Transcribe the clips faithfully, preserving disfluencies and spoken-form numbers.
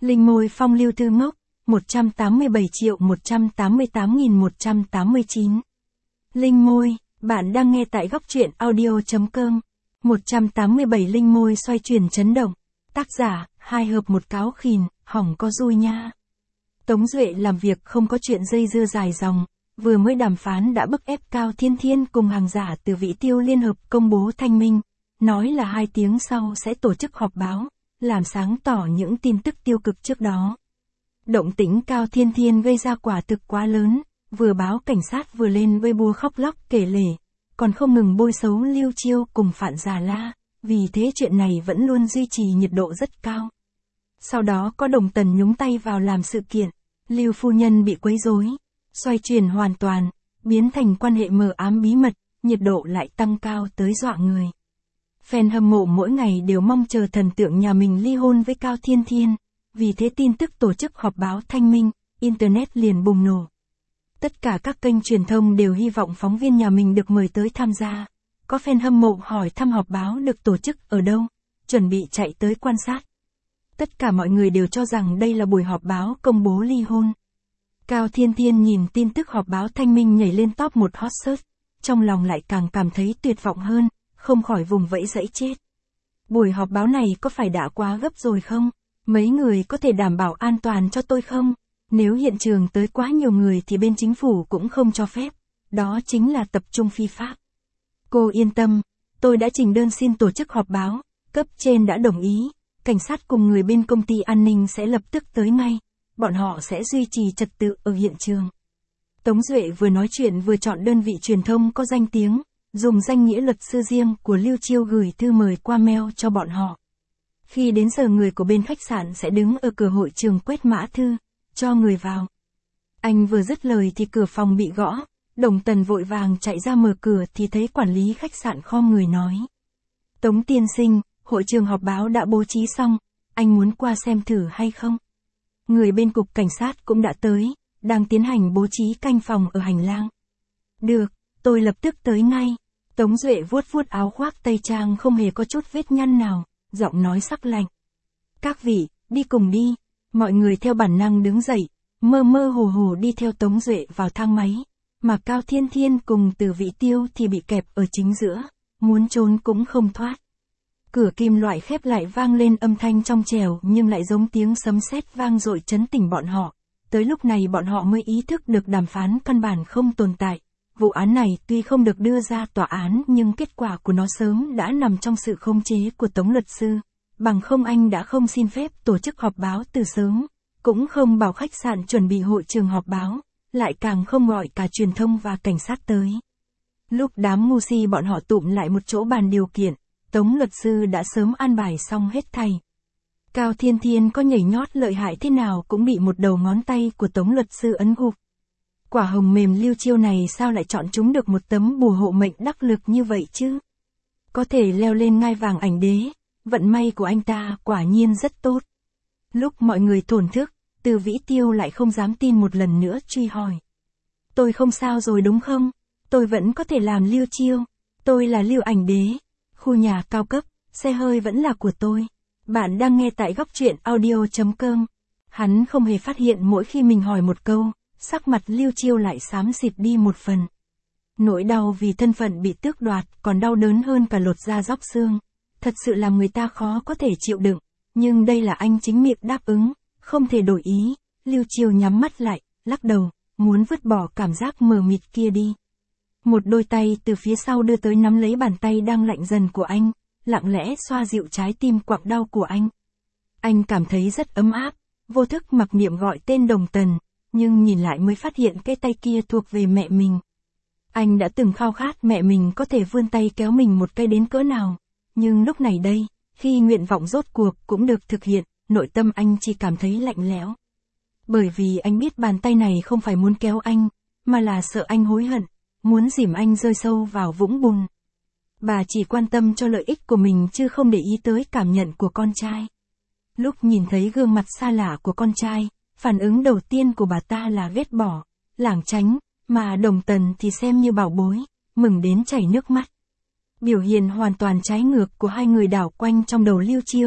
Linh môi phong lưu thư ngốc, một trăm tám mươi bảy triệu một trăm tám mươi tám nghìn một trăm tám mươi chín. Linh môi, bạn đang nghe tại góc truyện audio.com. một trăm tám mươi bảy Linh môi xoay chuyển chấn động. Tác giả, hai hợp một cáo khìn, hỏng có dui nha. Tống Duệ làm việc không có chuyện dây dưa dài dòng, vừa mới đàm phán đã bức ép Cao Thiên Thiên cùng hàng giả từ Vĩ Tiêu liên hợp công bố thanh minh, nói là hai tiếng sau sẽ tổ chức họp báo, làm sáng tỏ những tin tức tiêu cực trước đó. Động tĩnh Cao Thiên Thiên gây ra quả thực quá lớn, vừa báo cảnh sát vừa lên Weibo khóc lóc kể lể, còn không ngừng bôi xấu Lưu Chiêu cùng Phạn Già La, vì thế chuyện này vẫn luôn duy trì nhiệt độ rất cao. Sau đó có Đồng Tần nhúng tay vào làm sự kiện, Lưu phu nhân bị quấy rối, xoay chuyển hoàn toàn, biến thành quan hệ mờ ám bí mật, nhiệt độ lại tăng cao tới dọa người. Fan hâm mộ mỗi ngày đều mong chờ thần tượng nhà mình ly hôn với Cao Thiên Thiên, vì thế tin tức tổ chức họp báo thanh minh, Internet liền bùng nổ. Tất cả các kênh truyền thông đều hy vọng phóng viên nhà mình được mời tới tham gia. Có fan hâm mộ hỏi thăm họp báo được tổ chức ở đâu, chuẩn bị chạy tới quan sát. Tất cả mọi người đều cho rằng đây là buổi họp báo công bố ly hôn. Cao Thiên Thiên nhìn tin tức họp báo thanh minh nhảy lên top một hot search, trong lòng lại càng cảm thấy tuyệt vọng hơn, không khỏi vùng vẫy dẫy chết. Buổi họp báo này có phải đã quá gấp rồi không? Mấy người có thể đảm bảo an toàn cho tôi không? Nếu hiện trường tới quá nhiều người thì bên chính phủ cũng không cho phép. Đó chính là tập trung phi pháp. Cô yên tâm, tôi đã trình đơn xin tổ chức họp báo, cấp trên đã đồng ý, cảnh sát cùng người bên công ty an ninh sẽ lập tức tới ngay, bọn họ sẽ duy trì trật tự ở hiện trường. Tống Duệ vừa nói chuyện vừa chọn đơn vị truyền thông có danh tiếng, dùng danh nghĩa luật sư riêng của Lưu Chiêu gửi thư mời qua mail cho bọn họ. Khi đến giờ người của bên khách sạn sẽ đứng ở cửa hội trường quét mã thư, cho người vào. Anh vừa dứt lời thì cửa phòng bị gõ, Đồng Tần vội vàng chạy ra mở cửa thì thấy quản lý khách sạn khom người nói. Tống tiên sinh, hội trường họp báo đã bố trí xong, anh muốn qua xem thử hay không? Người bên cục cảnh sát cũng đã tới, đang tiến hành bố trí canh phòng ở hành lang. Được, tôi lập tức tới ngay. Tống Duệ vuốt vuốt áo khoác tây trang không hề có chút vết nhăn nào, giọng nói sắc lạnh. Các vị, đi cùng đi. Mọi người theo bản năng đứng dậy, mơ mơ hồ hồ đi theo Tống Duệ vào thang máy, mà Cao Thiên Thiên cùng Từ Vĩ Tiêu thì bị kẹp ở chính giữa, muốn trốn cũng không thoát. Cửa kim loại khép lại vang lên âm thanh trong trẻo nhưng lại giống tiếng sấm sét vang dội chấn tỉnh bọn họ. Tới lúc này bọn họ mới ý thức được đàm phán căn bản không tồn tại. Vụ án này tuy không được đưa ra tòa án nhưng kết quả của nó sớm đã nằm trong sự khống chế của Tống luật sư. Bằng không anh đã không xin phép tổ chức họp báo từ sớm, cũng không bảo khách sạn chuẩn bị hội trường họp báo, lại càng không gọi cả truyền thông và cảnh sát tới. Lúc đám ngu si bọn họ tụm lại một chỗ bàn điều kiện, Tống luật sư đã sớm an bài xong hết thảy. Cao Thiên Thiên có nhảy nhót lợi hại thế nào cũng bị một đầu ngón tay của Tống luật sư ấn gục. Quả hồng mềm Lưu Chiêu này sao lại chọn chúng được một tấm bùa hộ mệnh đắc lực như vậy chứ? Có thể leo lên ngai vàng ảnh đế, vận may của anh ta quả nhiên rất tốt. Lúc mọi người thổn thức, Từ Vĩ Tiêu lại không dám tin một lần nữa truy hỏi. Tôi không sao rồi đúng không? Tôi vẫn có thể làm Lưu Chiêu. Tôi là Lưu ảnh đế. Khu nhà cao cấp, xe hơi vẫn là của tôi. Bạn đang nghe tại góc truyện audio.com. Hắn không hề phát hiện mỗi khi mình hỏi một câu, sắc mặt Lưu Chiêu lại xám xịt đi một phần. Nỗi đau vì thân phận bị tước đoạt còn đau đớn hơn cả lột da róc xương. Thật sự làm người ta khó có thể chịu đựng, nhưng đây là anh chính miệng đáp ứng, không thể đổi ý. Lưu Chiêu nhắm mắt lại, lắc đầu, muốn vứt bỏ cảm giác mờ mịt kia đi. Một đôi tay từ phía sau đưa tới nắm lấy bàn tay đang lạnh dần của anh, lặng lẽ xoa dịu trái tim quặn đau của anh. Anh cảm thấy rất ấm áp, vô thức mặc niệm gọi tên Đồng Tần, nhưng nhìn lại mới phát hiện cái tay kia thuộc về mẹ mình. Anh đã từng khao khát mẹ mình có thể vươn tay kéo mình một cái đến cỡ nào, nhưng lúc này đây, khi nguyện vọng rốt cuộc cũng được thực hiện, nội tâm anh chỉ cảm thấy lạnh lẽo. Bởi vì anh biết bàn tay này không phải muốn kéo anh, mà là sợ anh hối hận, muốn dìm anh rơi sâu vào vũng bùn. Bà chỉ quan tâm cho lợi ích của mình chứ không để ý tới cảm nhận của con trai. Lúc nhìn thấy gương mặt xa lạ của con trai, phản ứng đầu tiên của bà ta là ghét bỏ, lảng tránh, mà Đồng Tần thì xem như bảo bối, mừng đến chảy nước mắt. Biểu hiện hoàn toàn trái ngược của hai người đảo quanh trong đầu Lưu Chiêu,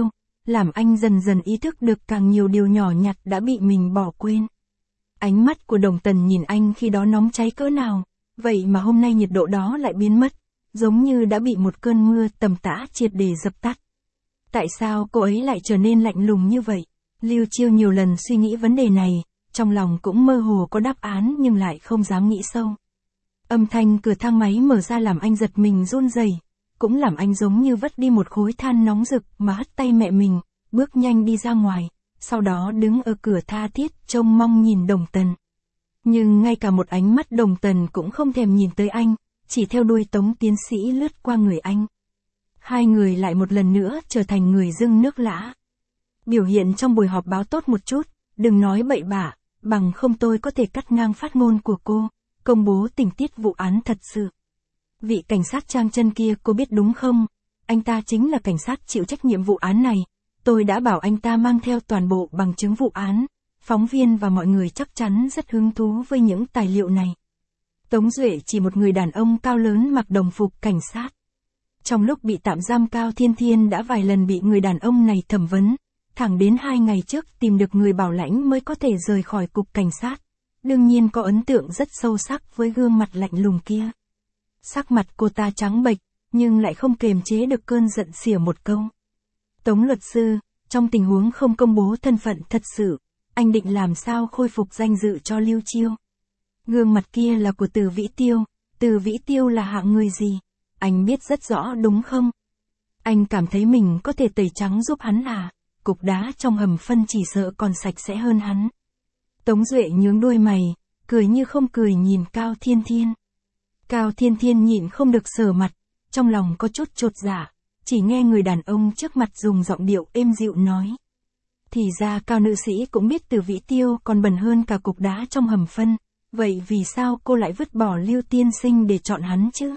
làm anh dần dần ý thức được càng nhiều điều nhỏ nhặt đã bị mình bỏ quên. Ánh mắt của Đồng Tần nhìn anh khi đó nóng cháy cỡ nào, vậy mà hôm nay nhiệt độ đó lại biến mất, giống như đã bị một cơn mưa tầm tã triệt để dập tắt. Tại sao cô ấy lại trở nên lạnh lùng như vậy? Lưu Chiêu nhiều lần suy nghĩ vấn đề này, trong lòng cũng mơ hồ có đáp án nhưng lại không dám nghĩ sâu. Âm thanh cửa thang máy mở ra làm anh giật mình run rẩy, cũng làm anh giống như vất đi một khối than nóng rực mà hất tay mẹ mình, bước nhanh đi ra ngoài, sau đó đứng ở cửa tha thiết trông mong nhìn Đồng Tần. Nhưng ngay cả một ánh mắt Đồng Tần cũng không thèm nhìn tới anh, chỉ theo đuôi Tống tiến sĩ lướt qua người anh. Hai người lại một lần nữa trở thành người dưng nước lã. Biểu hiện trong buổi họp báo tốt một chút, đừng nói bậy bạ, bằng không tôi có thể cắt ngang phát ngôn của cô, công bố tình tiết vụ án thật sự. Vị cảnh sát Trang Chân kia cô biết đúng không? Anh ta chính là cảnh sát chịu trách nhiệm vụ án này. Tôi đã bảo anh ta mang theo toàn bộ bằng chứng vụ án. Phóng viên và mọi người chắc chắn rất hứng thú với những tài liệu này. Tống Duệ chỉ một người đàn ông cao lớn mặc đồng phục cảnh sát. Trong lúc bị tạm giam Cao Thiên Thiên đã vài lần bị người đàn ông này thẩm vấn, thẳng đến hai ngày trước tìm được người bảo lãnh mới có thể rời khỏi cục cảnh sát. Đương nhiên có ấn tượng rất sâu sắc với gương mặt lạnh lùng kia. Sắc mặt cô ta trắng bệch, nhưng lại không kềm chế được cơn giận xỉa một câu. Tống luật sư, trong tình huống không công bố thân phận thật sự, anh định làm sao khôi phục danh dự cho Lưu Chiêu? Gương mặt kia là của Từ Vĩ Tiêu, Từ Vĩ Tiêu là hạng người gì? Anh biết rất rõ đúng không? Anh cảm thấy mình có thể tẩy trắng giúp hắn à? Cục đá trong hầm phân chỉ sợ còn sạch sẽ hơn hắn. Tống Duệ nhướng đôi mày, cười như không cười nhìn Cao Thiên Thiên. Cao Thiên Thiên nhịn không được sờ mặt, trong lòng có chút chột dạ, chỉ nghe người đàn ông trước mặt dùng giọng điệu êm dịu nói. Thì ra Cao nữ sĩ cũng biết Từ Vĩ Tiêu còn bẩn hơn cả cục đá trong hầm phân, vậy vì sao cô lại vứt bỏ Lưu tiên sinh để chọn hắn chứ?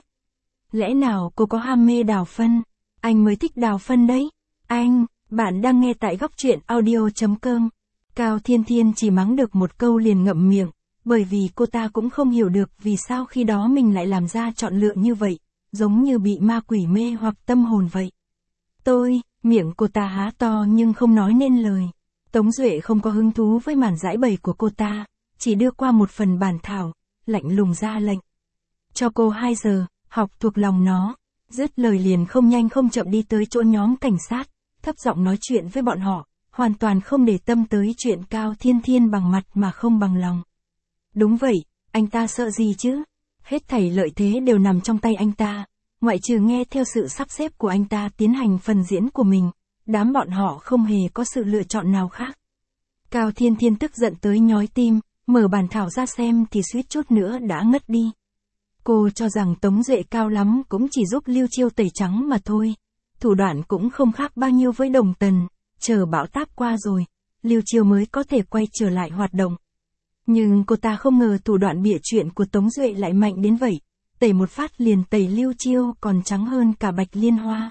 Lẽ nào cô có ham mê đào phân? Anh mới thích đào phân đấy. Anh, bạn đang nghe tại góc truyện audio chấm com. Cao Thiên Thiên chỉ mắng được một câu liền ngậm miệng, bởi vì cô ta cũng không hiểu được vì sao khi đó mình lại làm ra chọn lựa như vậy, giống như bị ma quỷ mê hoặc tâm hồn vậy. Tôi, miệng cô ta há to nhưng không nói nên lời. Tống Duệ không có hứng thú với màn giải bày của cô ta, chỉ đưa qua một phần bản thảo, lạnh lùng ra lệnh. Cho cô hai giờ, học thuộc lòng nó. Dứt lời liền không nhanh không chậm đi tới chỗ nhóm cảnh sát, thấp giọng nói chuyện với bọn họ, hoàn toàn không để tâm tới chuyện Cao Thiên Thiên bằng mặt mà không bằng lòng. Đúng vậy, anh ta sợ gì chứ? Hết thảy lợi thế đều nằm trong tay anh ta, ngoại trừ nghe theo sự sắp xếp của anh ta tiến hành phần diễn của mình, đám bọn họ không hề có sự lựa chọn nào khác. Cao Thiên Thiên tức giận tới nhói tim, mở bản thảo ra xem thì suýt chút nữa đã ngất đi. Cô cho rằng Tống Duệ cao lắm cũng chỉ giúp Lưu Chiêu tẩy trắng mà thôi. Thủ đoạn cũng không khác bao nhiêu với Đồng Tần, chờ bão táp qua rồi, Lưu Chiêu mới có thể quay trở lại hoạt động. Nhưng cô ta không ngờ thủ đoạn bịa chuyện của Tống Duệ lại mạnh đến vậy, tẩy một phát liền tẩy Lưu Chiêu còn trắng hơn cả bạch liên hoa.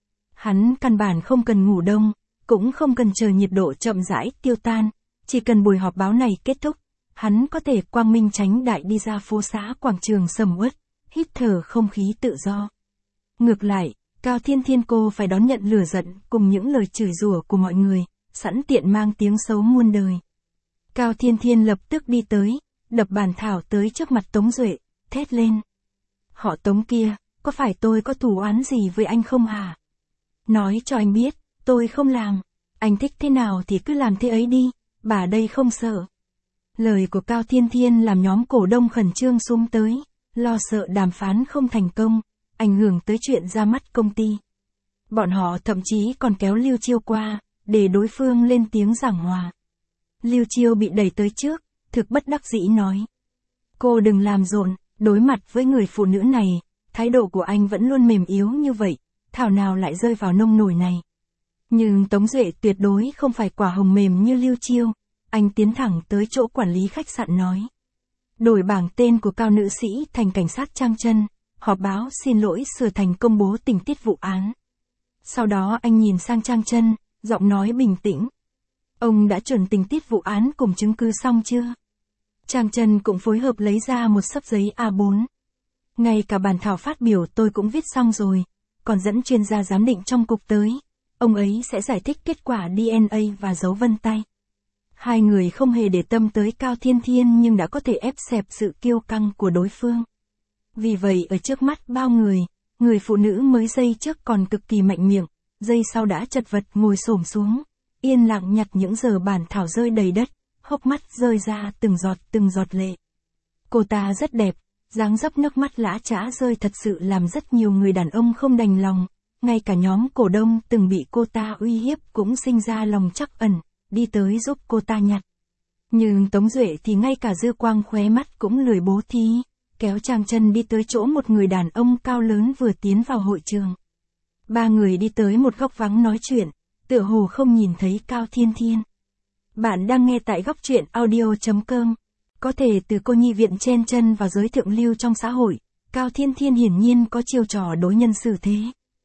Hắn căn bản không cần ngủ đông, cũng không cần chờ nhiệt độ chậm rãi tiêu tan, chỉ cần buổi họp báo này kết thúc, hắn có thể quang minh chánh đại đi ra phố xá quảng trường sầm uất, hít thở không khí tự do. Ngược lại, Cao Thiên Thiên cô phải đón nhận lửa giận cùng những lời chửi rủa của mọi người, sẵn tiện mang tiếng xấu muôn đời. Cao Thiên Thiên lập tức đi tới, đập bản thảo tới trước mặt Tống Duệ, thét lên. Họ Tống kia, có phải tôi có thù oán gì với anh không hả? Nói cho anh biết, tôi không làm. Anh thích thế nào thì cứ làm thế ấy đi, bà đây không sợ. Lời của Cao Thiên Thiên làm nhóm cổ đông khẩn trương xúm tới, lo sợ đàm phán không thành công, ảnh hưởng tới chuyện ra mắt công ty. Bọn họ thậm chí còn kéo Lưu Chiêu qua, để đối phương lên tiếng giảng hòa. Lưu Chiêu bị đẩy tới trước, thực bất đắc dĩ nói. Cô đừng làm rộn, đối mặt với người phụ nữ này, thái độ của anh vẫn luôn mềm yếu như vậy, thảo nào lại rơi vào nông nổi này. Nhưng Tống Duệ tuyệt đối không phải quả hồng mềm như Lưu Chiêu, anh tiến thẳng tới chỗ quản lý khách sạn nói. Đổi bảng tên của Cao nữ sĩ thành cảnh sát Trang Chân, họp báo xin lỗi sửa thành công bố tình tiết vụ án. Sau đó anh nhìn sang Trang Chân, giọng nói bình tĩnh. Ông đã chuẩn tình tiết vụ án cùng chứng cứ xong chưa? Trang Chân cũng phối hợp lấy ra một xấp giấy A bốn. Ngay cả bản thảo phát biểu tôi cũng viết xong rồi, còn dẫn chuyên gia giám định trong cục tới. ông ấy sẽ giải thích kết quả đê en a và dấu vân tay. Hai người không hề để tâm tới Cao Thiên Thiên nhưng đã có thể ép xẹp sự kiêu căng của đối phương. Vì vậy ở trước mắt bao người, người phụ nữ mới giây trước còn cực kỳ mạnh miệng, giây sau đã chật vật ngồi xổm xuống, yên lặng nhặt những giờ bản thảo rơi đầy đất, hốc mắt rơi ra từng giọt từng giọt lệ. Cô ta rất đẹp, dáng dấp nước mắt lã chã rơi thật sự làm rất nhiều người đàn ông không đành lòng, ngay cả nhóm cổ đông từng bị cô ta uy hiếp cũng sinh ra lòng trắc ẩn, đi tới giúp cô ta nhặt. Nhưng Tống Duệ thì ngay cả dư quang khóe mắt cũng lười bố thí, kéo chàng chân đi tới chỗ một người đàn ông cao lớn vừa tiến vào hội trường. Ba người đi tới một góc vắng nói chuyện, tựa hồ không nhìn thấy Cao Thiên Thiên. Bạn đang nghe tại góc truyện audio chấm com. Có thể từ cô nhi viện chen chân vào giới thượng lưu trong xã hội, Cao Thiên Thiên hiển nhiên có chiêu trò đối nhân xử thế.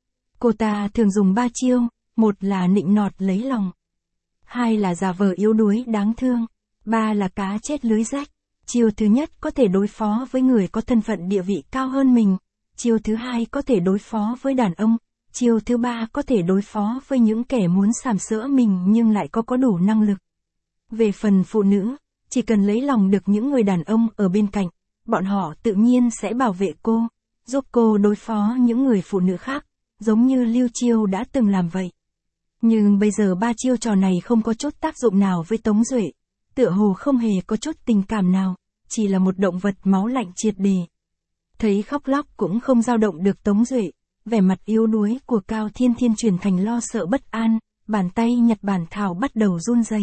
Cô ta thường dùng ba chiêu, một là nịnh nọt lấy lòng, hai là giả vờ yếu đuối đáng thương, ba là cá chết lưới rách. Chiêu thứ nhất có thể đối phó với người có thân phận địa vị cao hơn mình, chiêu thứ hai có thể đối phó với đàn ông, chiêu thứ ba có thể đối phó với những kẻ muốn sàm sỡ mình nhưng lại có có đủ năng lực. Về phần phụ nữ, chỉ cần lấy lòng được những người đàn ông ở bên cạnh, bọn họ tự nhiên sẽ bảo vệ cô, giúp cô đối phó những người phụ nữ khác, giống như Lưu Chiêu đã từng làm vậy. Nhưng bây giờ ba chiêu trò này không có chút tác dụng nào với Tống Duệ, tựa hồ không hề có chút tình cảm nào, chỉ là một động vật máu lạnh triệt đề. Thấy khóc lóc cũng không dao động được Tống Duệ, vẻ mặt yếu đuối của Cao Thiên Thiên chuyển thành lo sợ bất an, bàn tay nhặt bản thảo bắt đầu run rẩy.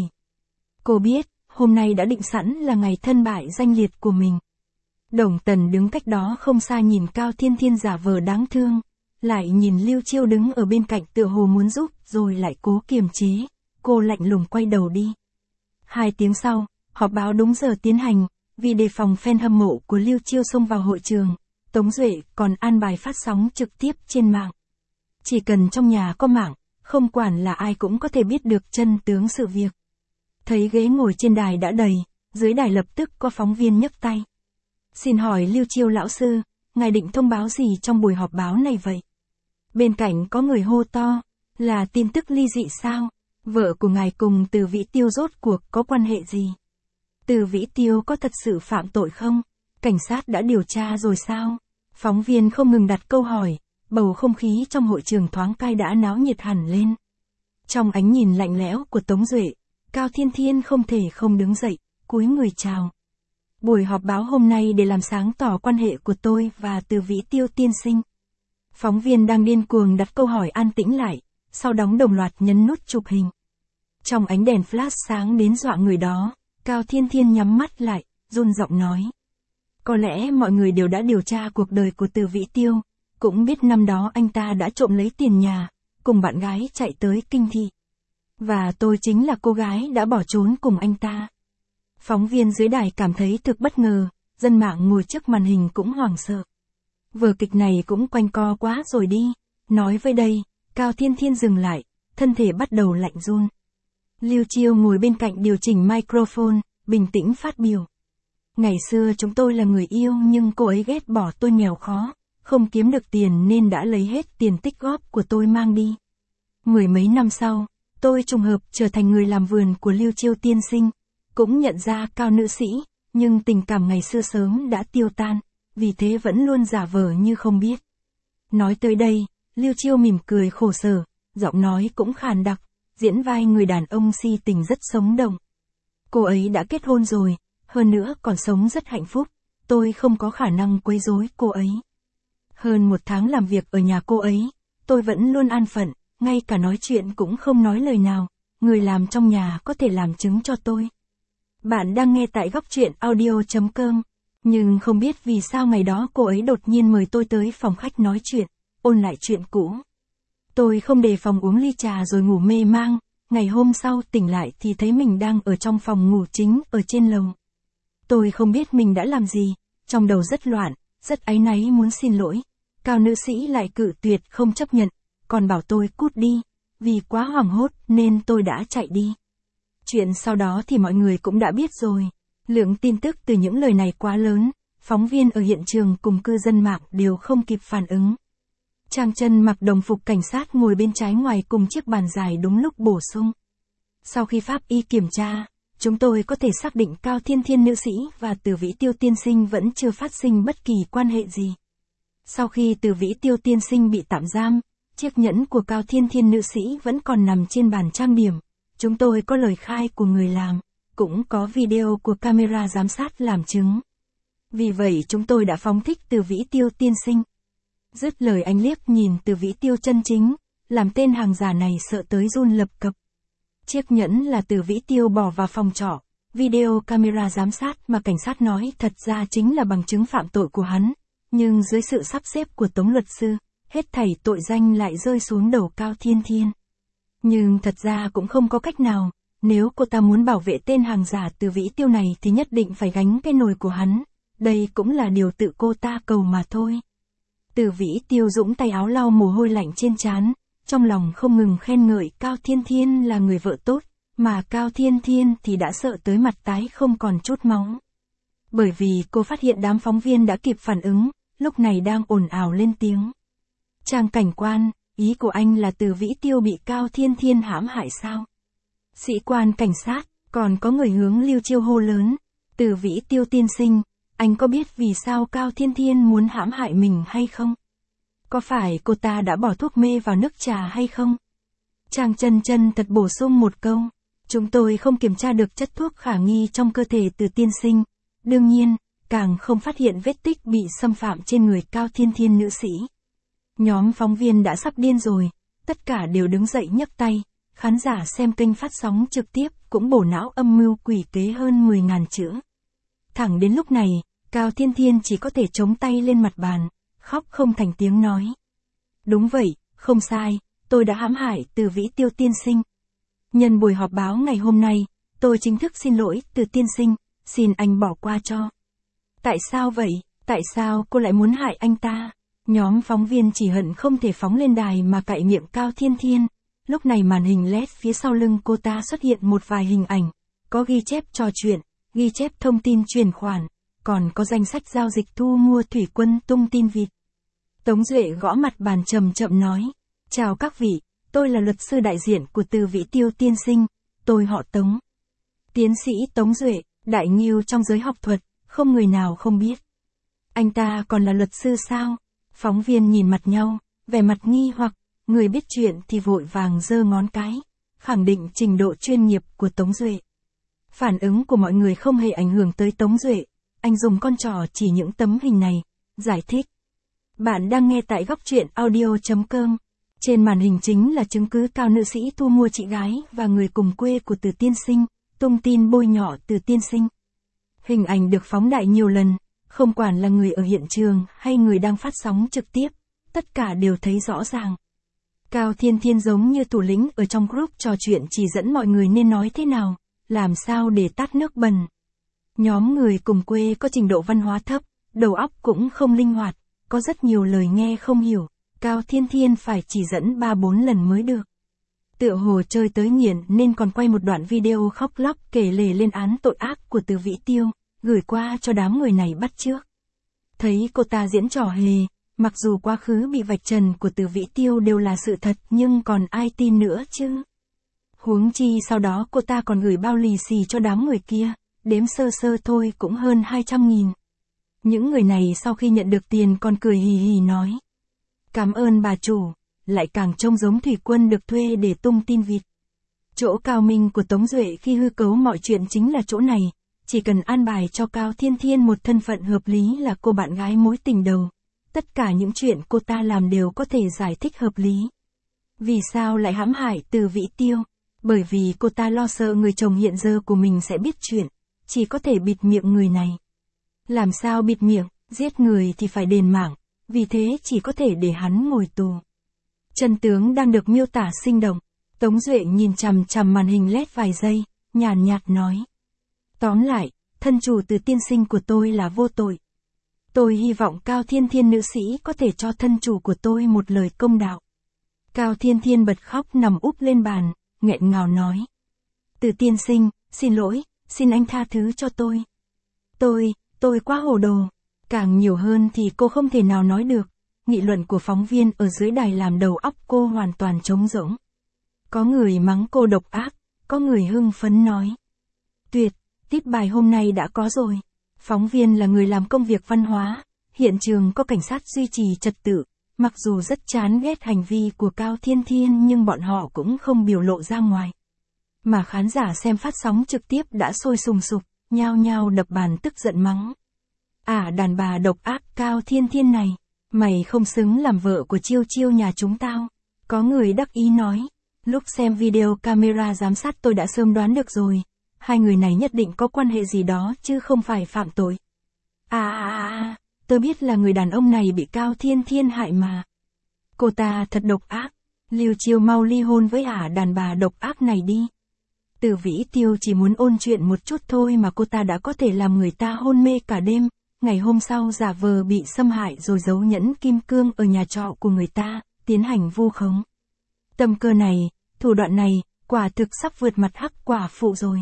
Cô biết, hôm nay đã định sẵn là ngày thân bại danh liệt của mình. Đồng Tần đứng cách đó không xa nhìn Cao Thiên Thiên giả vờ đáng thương, lại nhìn Lưu Chiêu đứng ở bên cạnh tựa hồ muốn giúp rồi lại cố kiềm chế, cô lạnh lùng quay đầu đi. Hai tiếng sau, họp báo đúng giờ tiến hành, vì đề phòng fan hâm mộ của Lưu Chiêu xông vào hội trường, Tống Duệ còn an bài phát sóng trực tiếp trên mạng. Chỉ cần trong nhà có mạng, không quản là ai cũng có thể biết được chân tướng sự việc. Thấy ghế ngồi trên đài đã đầy, dưới đài lập tức có phóng viên nhấc tay. Xin hỏi Lưu Chiêu lão sư, ngài định thông báo gì trong buổi họp báo này vậy? Bên cạnh có người hô to, là tin tức ly dị sao? Vợ của ngài cùng Từ Vĩ Tiêu rốt cuộc có quan hệ gì? Từ Vĩ Tiêu có thật sự phạm tội không? Cảnh sát đã điều tra rồi sao? Phóng viên không ngừng đặt câu hỏi, bầu không khí trong hội trường thoáng cai đã náo nhiệt hẳn lên. Trong ánh nhìn lạnh lẽo của Tống Duệ, Cao Thiên Thiên không thể không đứng dậy, cúi người chào. Buổi họp báo hôm nay để làm sáng tỏ quan hệ của tôi và Từ Vĩ Tiêu tiên sinh. Phóng viên đang điên cuồng đặt câu hỏi an tĩnh lại, sau đóng đồng loạt nhấn nút chụp hình. Trong ánh đèn flash sáng đến dọa người đó, Cao Thiên Thiên nhắm mắt lại, run giọng nói. Có lẽ mọi người đều đã điều tra cuộc đời của Từ Vĩ Tiêu, cũng biết năm đó anh ta đã trộm lấy tiền nhà, cùng bạn gái chạy tới Kinh Thị. Và tôi chính là cô gái đã bỏ trốn cùng anh ta. Phóng viên dưới đài cảm thấy thực bất ngờ, dân mạng ngồi trước màn hình cũng hoảng sợ. Vở kịch này cũng quanh co quá rồi đi. Nói với đây, Cao Thiên Thiên dừng lại, thân thể bắt đầu lạnh run. Lưu Chiêu ngồi bên cạnh điều chỉnh microphone, bình tĩnh phát biểu. Ngày xưa chúng tôi là người yêu nhưng cô ấy ghét bỏ tôi nghèo khó, không kiếm được tiền nên đã lấy hết tiền tích góp của tôi mang đi. Mười mấy năm sau, tôi trùng hợp trở thành người làm vườn của Lưu Chiêu tiên sinh, cũng nhận ra Cao nữ sĩ, nhưng tình cảm ngày xưa sớm đã tiêu tan, vì thế vẫn luôn giả vờ như không biết. Nói tới đây, Lưu Chiêu mỉm cười khổ sở, giọng nói cũng khàn đặc, diễn vai người đàn ông si tình rất sống động. Cô ấy đã kết hôn rồi, hơn nữa còn sống rất hạnh phúc, tôi không có khả năng quấy rối cô ấy. Hơn một tháng làm việc ở nhà cô ấy, tôi vẫn luôn an phận, ngay cả nói chuyện cũng không nói lời nào, người làm trong nhà có thể làm chứng cho tôi. Bạn đang nghe tại góc truyện audio chấm com, nhưng không biết vì sao ngày đó cô ấy đột nhiên mời tôi tới phòng khách nói chuyện, ôn lại chuyện cũ. Tôi không đề phòng uống ly trà rồi ngủ mê mang, ngày hôm sau tỉnh lại thì thấy mình đang ở trong phòng ngủ chính ở trên lầu. Tôi không biết mình đã làm gì, trong đầu rất loạn, rất áy náy muốn xin lỗi. Cao nữ sĩ lại cự tuyệt không chấp nhận, còn bảo tôi cút đi, vì quá hoảng hốt nên tôi đã chạy đi. Chuyện sau đó thì mọi người cũng đã biết rồi, lượng tin tức từ những lời này quá lớn, phóng viên ở hiện trường cùng cư dân mạng đều không kịp phản ứng. Trang Chân mặc đồng phục cảnh sát ngồi bên trái ngoài cùng chiếc bàn dài đúng lúc bổ sung. Sau khi pháp y kiểm tra, chúng tôi có thể xác định Cao Thiên Thiên nữ sĩ và Từ Vĩ Tiêu tiên sinh vẫn chưa phát sinh bất kỳ quan hệ gì. Sau khi Từ Vĩ Tiêu tiên sinh bị tạm giam, chiếc nhẫn của Cao Thiên Thiên nữ sĩ vẫn còn nằm trên bàn trang điểm. Chúng tôi có lời khai của người làm, cũng có video của camera giám sát làm chứng. Vì vậy chúng tôi đã phóng thích Từ Vĩ Tiêu tiên sinh. Dứt lời anh liếc nhìn Từ Vĩ Tiêu chân chính, làm tên hàng giả này sợ tới run lập cập. Chiếc nhẫn là Từ Vĩ Tiêu bỏ vào phòng trọ, video camera giám sát mà cảnh sát nói thật ra chính là bằng chứng phạm tội của hắn, nhưng dưới sự sắp xếp của Tống luật sư, hết thảy tội danh lại rơi xuống đầu Cao Thiên Thiên. Nhưng thật ra cũng không có cách nào, nếu cô ta muốn bảo vệ tên hàng giả Từ Vĩ Tiêu này thì nhất định phải gánh cái nồi của hắn, đây cũng là điều tự cô ta cầu mà thôi. Từ Vĩ Tiêu dũng tay áo lau mồ hôi lạnh trên trán, trong lòng không ngừng khen ngợi Cao Thiên Thiên là người vợ tốt, mà Cao Thiên Thiên thì đã sợ tới mặt tái không còn chút máu. Bởi vì cô phát hiện đám phóng viên đã kịp phản ứng, lúc này đang ồn ào lên tiếng. Trang cảnh quan, ý của anh là Từ Vĩ Tiêu bị Cao Thiên Thiên hãm hại sao? Sĩ quan cảnh sát, còn có người hướng Lưu Chiêu hô lớn. Từ Vĩ Tiêu tiên sinh, anh có biết vì sao Cao Thiên Thiên muốn hãm hại mình hay không? Có phải cô ta đã bỏ thuốc mê vào nước trà hay không? Trang Chân Chân thật bổ sung một câu. Chúng tôi không kiểm tra được chất thuốc khả nghi trong cơ thể Từ tiên sinh. Đương nhiên, càng không phát hiện vết tích bị xâm phạm trên người Cao Thiên Thiên nữ sĩ. Nhóm phóng viên đã sắp điên rồi, tất cả đều đứng dậy nhấc tay. Khán giả xem kênh phát sóng trực tiếp cũng bổ não âm mưu quỷ kế hơn mười nghìn chữ. Thẳng đến lúc này, Cao Thiên Thiên chỉ có thể chống tay lên mặt bàn, khóc không thành tiếng nói. Đúng vậy, không sai, tôi đã hãm hại Từ Vĩ Tiêu tiên sinh. Nhân buổi họp báo ngày hôm nay, tôi chính thức xin lỗi Từ tiên sinh, xin anh bỏ qua cho. Tại sao vậy, tại sao cô lại muốn hại anh ta? Nhóm phóng viên chỉ hận không thể phóng lên đài mà cạy miệng Cao Thiên Thiên. Lúc này màn hình led phía sau lưng cô ta xuất hiện một vài hình ảnh, có ghi chép trò chuyện, ghi chép thông tin chuyển khoản, còn có danh sách giao dịch thu mua thủy quân tung tin vịt. Tống Duệ gõ mặt bàn trầm chậm nói, chào các vị, tôi là luật sư đại diện của Từ Vĩ Tiêu tiên sinh, tôi họ Tống. Tiến sĩ Tống Duệ, đại ngưu trong giới học thuật, không người nào không biết. Anh ta còn là luật sư sao? Phóng viên nhìn mặt nhau, vẻ mặt nghi hoặc, người biết chuyện thì vội vàng giơ ngón cái, khẳng định trình độ chuyên nghiệp của Tống Duệ. Phản ứng của mọi người không hề ảnh hưởng tới Tống Duệ, anh dùng con trỏ chỉ những tấm hình này, giải thích. Bạn đang nghe tại góc truyện audio chấm com. Trên màn hình chính là chứng cứ Cao nữ sĩ thu mua chị gái và người cùng quê của Từ tiên sinh, tung tin bôi nhọ Từ tiên sinh. Hình ảnh được phóng đại nhiều lần, không quản là người ở hiện trường hay người đang phát sóng trực tiếp, tất cả đều thấy rõ ràng. Cao Thiên Thiên giống như thủ lĩnh ở trong group trò chuyện chỉ dẫn mọi người nên nói thế nào, làm sao để tát nước bẩn. Nhóm người cùng quê có trình độ văn hóa thấp, đầu óc cũng không linh hoạt, có rất nhiều lời nghe không hiểu, Cao Thiên Thiên phải chỉ dẫn ba bốn lần mới được. Tựa hồ chơi tới nghiện nên còn quay một đoạn video khóc lóc kể lể lên án tội ác của Từ Vĩ Tiêu, gửi qua cho đám người này bắt chước. Thấy cô ta diễn trò hề, mặc dù quá khứ bị vạch trần của Từ Vĩ Tiêu đều là sự thật nhưng còn ai tin nữa chứ. Huống chi sau đó cô ta còn gửi bao lì xì cho đám người kia, đếm sơ sơ thôi cũng hơn hai trăm nghìn. Những người này sau khi nhận được tiền còn cười hì hì nói. Cảm ơn bà chủ, lại càng trông giống thủy quân được thuê để tung tin vịt. Chỗ cao minh của Tống Duệ khi hư cấu mọi chuyện chính là chỗ này, chỉ cần an bài cho Cao Thiên Thiên một thân phận hợp lý là cô bạn gái mối tình đầu. Tất cả những chuyện cô ta làm đều có thể giải thích hợp lý. Vì sao lại hãm hại Từ Vĩ Tiêu? Bởi vì cô ta lo sợ người chồng hiện giờ của mình sẽ biết chuyện, chỉ có thể bịt miệng người này. Làm sao bịt miệng, giết người thì phải đền mạng, vì thế chỉ có thể để hắn ngồi tù. Chân tướng đang được miêu tả sinh động, Tống Duệ nhìn chằm chằm màn hình led vài giây, nhàn nhạt nói. Tóm lại, thân chủ Từ tiên sinh của tôi là vô tội. Tôi hy vọng Cao Thiên Thiên nữ sĩ có thể cho thân chủ của tôi một lời công đạo. Cao Thiên Thiên bật khóc nằm úp lên bàn, nghẹn ngào nói. Từ tiên sinh, xin lỗi, xin anh tha thứ cho tôi. Tôi, tôi quá hồ đồ. Càng nhiều hơn thì cô không thể nào nói được. nghị luận của phóng viên ở dưới đài làm đầu óc cô hoàn toàn trống rỗng. Có người mắng cô độc ác, có người hưng phấn nói. Tuyệt, tiết bài hôm nay đã có rồi. Phóng viên là người làm công việc văn hóa, hiện trường có cảnh sát duy trì trật tự, mặc dù rất chán ghét hành vi của Cao Thiên Thiên nhưng bọn họ cũng không biểu lộ ra ngoài. Mà khán giả xem phát sóng trực tiếp đã sôi sùng sục, nhao nhao đập bàn tức giận mắng. À đàn bà độc ác Cao Thiên Thiên này, mày không xứng làm vợ của Chiêu Chiêu nhà chúng tao. Có người đắc ý nói, lúc xem video camera giám sát tôi đã sớm đoán được rồi, hai người này nhất định có quan hệ gì đó chứ không phải phạm tội. À à à à, tôi biết là người đàn ông này bị Cao Thiên Thiên hại mà. Cô ta thật độc ác, Lưu Chiêu mau ly hôn với ả đàn bà độc ác này đi. Từ Vĩ Tiêu chỉ muốn ôn chuyện một chút thôi mà cô ta đã có thể làm người ta hôn mê cả đêm, ngày hôm sau giả vờ bị xâm hại rồi giấu nhẫn kim cương ở nhà trọ của người ta, tiến hành vu khống. Tâm cơ này, thủ đoạn này, quả thực sắp vượt mặt hắc quả phụ rồi.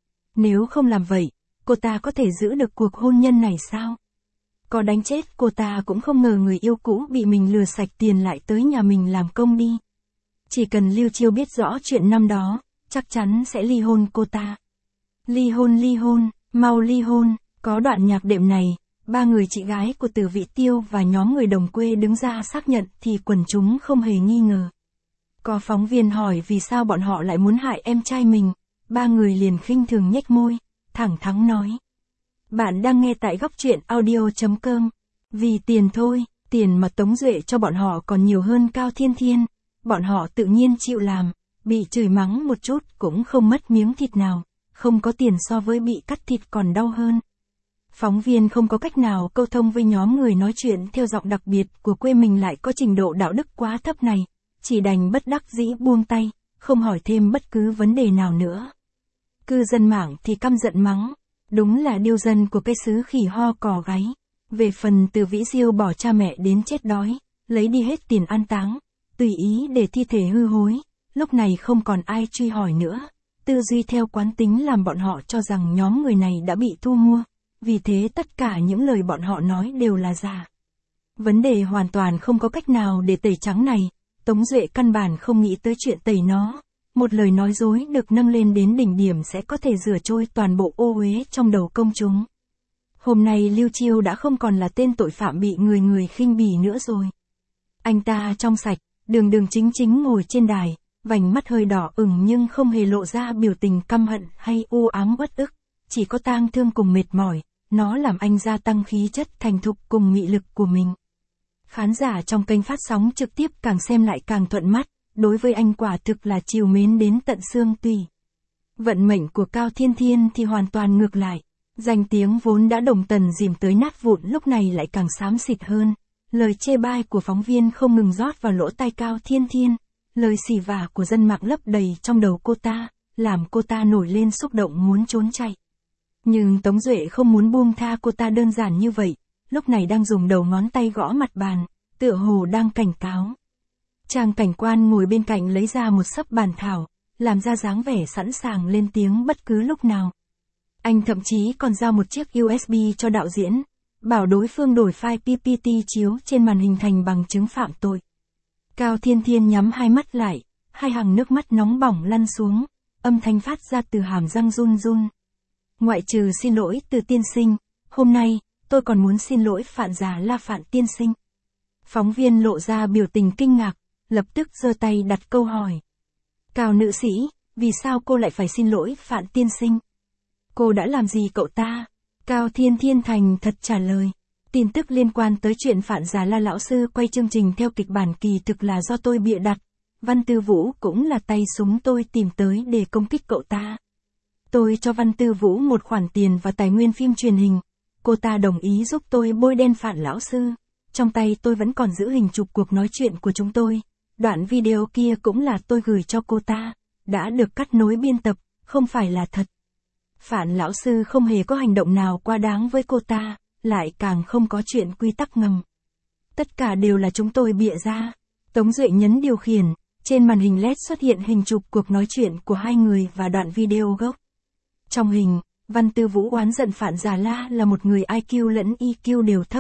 Nếu không làm vậy, cô ta có thể giữ được cuộc hôn nhân này sao? Có đánh chết cô ta cũng không ngờ người yêu cũ bị mình lừa sạch tiền lại tới nhà mình làm công đi. Chỉ cần Lưu Chiêu biết rõ chuyện năm đó, chắc chắn sẽ ly hôn cô ta. Ly hôn ly hôn, mau ly hôn, có đoạn nhạc đệm này, ba người chị gái của Từ Vĩ Tiêu và nhóm người đồng quê đứng ra xác nhận thì quần chúng không hề nghi ngờ. Có phóng viên hỏi vì sao bọn họ lại muốn hại em trai mình, ba người liền khinh thường nhếch môi, thẳng thắn nói. Bạn đang nghe tại góc truyện audio chấm com. Vì tiền thôi, tiền mà Tống Duệ cho bọn họ còn nhiều hơn Cao Thiên Thiên, bọn họ tự nhiên chịu làm, bị chửi mắng một chút cũng không mất miếng thịt nào, không có tiền so với bị cắt thịt còn đau hơn. Phóng viên không có cách nào câu thông với nhóm người nói chuyện theo giọng đặc biệt của quê mình lại có trình độ đạo đức quá thấp này, chỉ đành bất đắc dĩ buông tay, không hỏi thêm bất cứ vấn đề nào nữa. Cư dân mạng thì căm giận mắng, đúng là điêu dân của cái xứ khỉ ho cò gáy. Về phần Từ Vĩ Diêu bỏ cha mẹ đến chết đói, lấy đi hết tiền an táng, tùy ý để thi thể hư hối, lúc này không còn ai truy hỏi nữa. Tư duy theo quán tính làm bọn họ cho rằng nhóm người này đã bị thu mua, vì thế tất cả những lời bọn họ nói đều là giả. Vấn đề hoàn toàn không có cách nào để tẩy trắng này, Tống Duệ căn bản không nghĩ tới chuyện tẩy nó. Một lời nói dối được nâng lên đến đỉnh điểm sẽ có thể rửa trôi toàn bộ ô uế trong đầu công chúng. Hôm nay Lưu Chiêu đã không còn là tên tội phạm bị người người khinh bỉ nữa rồi. Anh ta trong sạch, đường đường chính chính ngồi trên đài, vành mắt hơi đỏ ửng nhưng không hề lộ ra biểu tình căm hận hay u ám uất ức, chỉ có tang thương cùng mệt mỏi, nó làm anh gia tăng khí chất thành thục cùng nghị lực của mình. Khán giả trong kênh phát sóng trực tiếp càng xem lại càng thuận mắt, đối với anh quả thực là trìu mến đến tận xương tủy. Vận mệnh của Cao Thiên Thiên thì hoàn toàn ngược lại, danh tiếng vốn đã đồng tần dìm tới nát vụn lúc này lại càng xám xịt hơn. Lời chê bai của phóng viên không ngừng rót vào lỗ tai Cao Thiên Thiên, lời xỉ vả của dân mạng lấp đầy trong đầu cô ta, làm cô ta nổi lên xúc động muốn trốn chạy. Nhưng Tống Duệ không muốn buông tha cô ta đơn giản như vậy, lúc này đang dùng đầu ngón tay gõ mặt bàn, tựa hồ đang cảnh cáo. Chàng cảnh quan ngồi bên cạnh lấy ra một xấp bàn thảo, làm ra dáng vẻ sẵn sàng lên tiếng bất cứ lúc nào. Anh thậm chí còn giao một chiếc u ét bê cho đạo diễn, bảo đối phương đổi file pê pê tê chiếu trên màn hình thành bằng chứng phạm tội. Cao Thiên Thiên nhắm hai mắt lại, hai hàng nước mắt nóng bỏng lăn xuống, âm thanh phát ra từ hàm răng run run. Ngoại trừ xin lỗi Từ tiên sinh, hôm nay, tôi còn muốn xin lỗi Phạn Già La Phạn tiên sinh. Phóng viên lộ ra biểu tình kinh ngạc, lập tức giơ tay đặt câu hỏi. Cao nữ sĩ, vì sao cô lại phải xin lỗi Phạn tiên sinh? Cô đã làm gì cậu ta? Cao Thiên Thiên thành thật trả lời. Tin tức liên quan tới chuyện Phạn Già La lão sư quay chương trình theo kịch bản kỳ thực là do tôi bịa đặt. Văn Tư Vũ cũng là tay súng tôi tìm tới để công kích cậu ta. Tôi cho Văn Tư Vũ một khoản tiền và tài nguyên phim truyền hình. Cô ta đồng ý giúp tôi bôi đen Phạn lão sư. Trong tay tôi vẫn còn giữ hình chụp cuộc nói chuyện của chúng tôi. Đoạn video kia cũng là tôi gửi cho cô ta. Đã được cắt nối biên tập, không phải là thật. Phạn lão sư không hề có hành động nào quá đáng với cô ta, lại càng không có chuyện quy tắc ngầm. Tất cả đều là chúng tôi bịa ra. Tống Duệ nhấn điều khiển, trên màn hình led xuất hiện hình chụp cuộc nói chuyện của hai người và đoạn video gốc. Trong hình, Văn Tư Vũ oán giận Phạn Già La là một người i kiu lẫn i kiu đều thấp,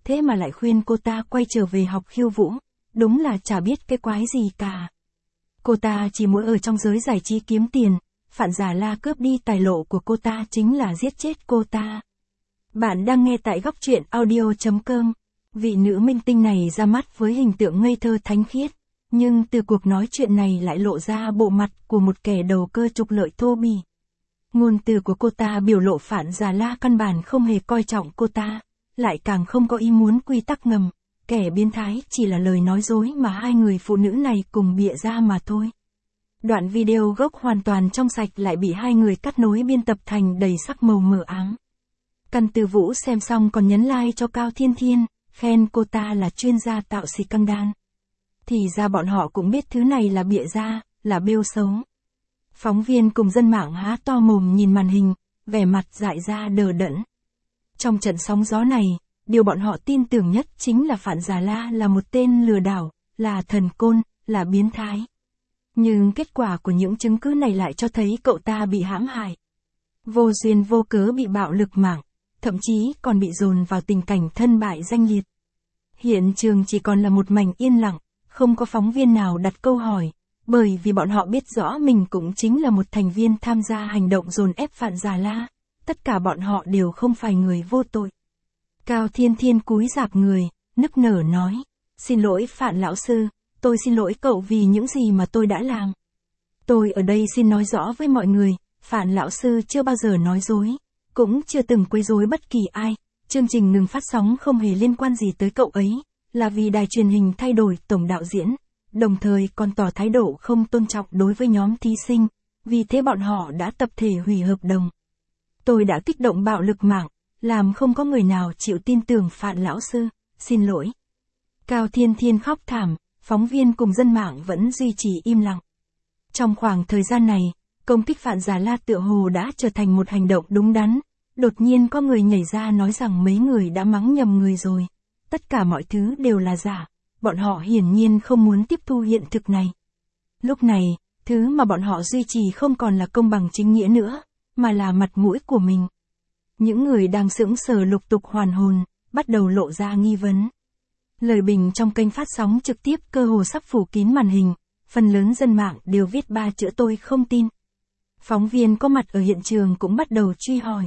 thế mà lại khuyên cô ta quay trở về học khiêu vũ, đúng là chả biết cái quái gì cả. Cô ta chỉ muốn ở trong giới giải trí kiếm tiền, Phạn Già La cướp đi tài lộ của cô ta chính là giết chết cô ta. Bạn đang nghe tại góc truyện audio chấm com. Vị nữ minh tinh này ra mắt với hình tượng ngây thơ thánh khiết, nhưng từ cuộc nói chuyện này lại lộ ra bộ mặt của một kẻ đầu cơ trục lợi thô bỉ. Ngôn từ của cô ta biểu lộ Phạn Già La căn bản không hề coi trọng cô ta, lại càng không có ý muốn quy tắc ngầm, kẻ biến thái chỉ là lời nói dối mà hai người phụ nữ này cùng bịa ra mà thôi. Đoạn video gốc hoàn toàn trong sạch lại bị hai người cắt nối biên tập thành đầy sắc màu mờ ám. Căn Tư Vũ xem xong còn nhấn like cho Cao Thiên Thiên, khen cô ta là chuyên gia tạo xì căng đan. Thì ra bọn họ cũng biết thứ này là bịa ra, là bêu xấu. Phóng viên cùng dân mạng há to mồm nhìn màn hình, vẻ mặt dại ra đờ đẫn. Trong trận sóng gió này, điều bọn họ tin tưởng nhất chính là Phạn Già La là một tên lừa đảo, là thần côn, là biến thái. Nhưng kết quả của những chứng cứ này lại cho thấy cậu ta bị hãm hại. Vô duyên vô cớ bị bạo lực mạng, thậm chí còn bị dồn vào tình cảnh thân bại danh liệt. Hiện trường chỉ còn là một mảnh yên lặng, không có phóng viên nào đặt câu hỏi, bởi vì bọn họ biết rõ mình cũng chính là một thành viên tham gia hành động dồn ép Phạn Già La, tất cả bọn họ đều không phải người vô tội. Cao Thiên Thiên cúi rạp người, nức nở nói, xin lỗi Phạn lão sư, tôi xin lỗi cậu vì những gì mà tôi đã làm. Tôi ở đây xin nói rõ với mọi người, Phạn lão sư chưa bao giờ nói dối, cũng chưa từng quấy rối bất kỳ ai, chương trình ngừng phát sóng không hề liên quan gì tới cậu ấy, là vì đài truyền hình thay đổi tổng đạo diễn, đồng thời còn tỏ thái độ không tôn trọng đối với nhóm thí sinh, vì thế bọn họ đã tập thể hủy hợp đồng. Tôi đã kích động bạo lực mạng, làm không có người nào chịu tin tưởng Phạn lão sư, xin lỗi. Cao Thiên Thiên khóc thảm, phóng viên cùng dân mạng vẫn duy trì im lặng. Trong khoảng thời gian này, công kích Phạn Già La tựa hồ đã trở thành một hành động đúng đắn, đột nhiên có người nhảy ra nói rằng mấy người đã mắng nhầm người rồi, tất cả mọi thứ đều là giả, bọn họ hiển nhiên không muốn tiếp thu hiện thực này. Lúc này, thứ mà bọn họ duy trì không còn là công bằng chính nghĩa nữa, mà là mặt mũi của mình. Những người đang sững sờ lục tục hoàn hồn, bắt đầu lộ ra nghi vấn. Lời bình trong kênh phát sóng trực tiếp cơ hồ sắp phủ kín màn hình, phần lớn dân mạng đều viết ba chữ tôi không tin. Phóng viên có mặt ở hiện trường cũng bắt đầu truy hỏi.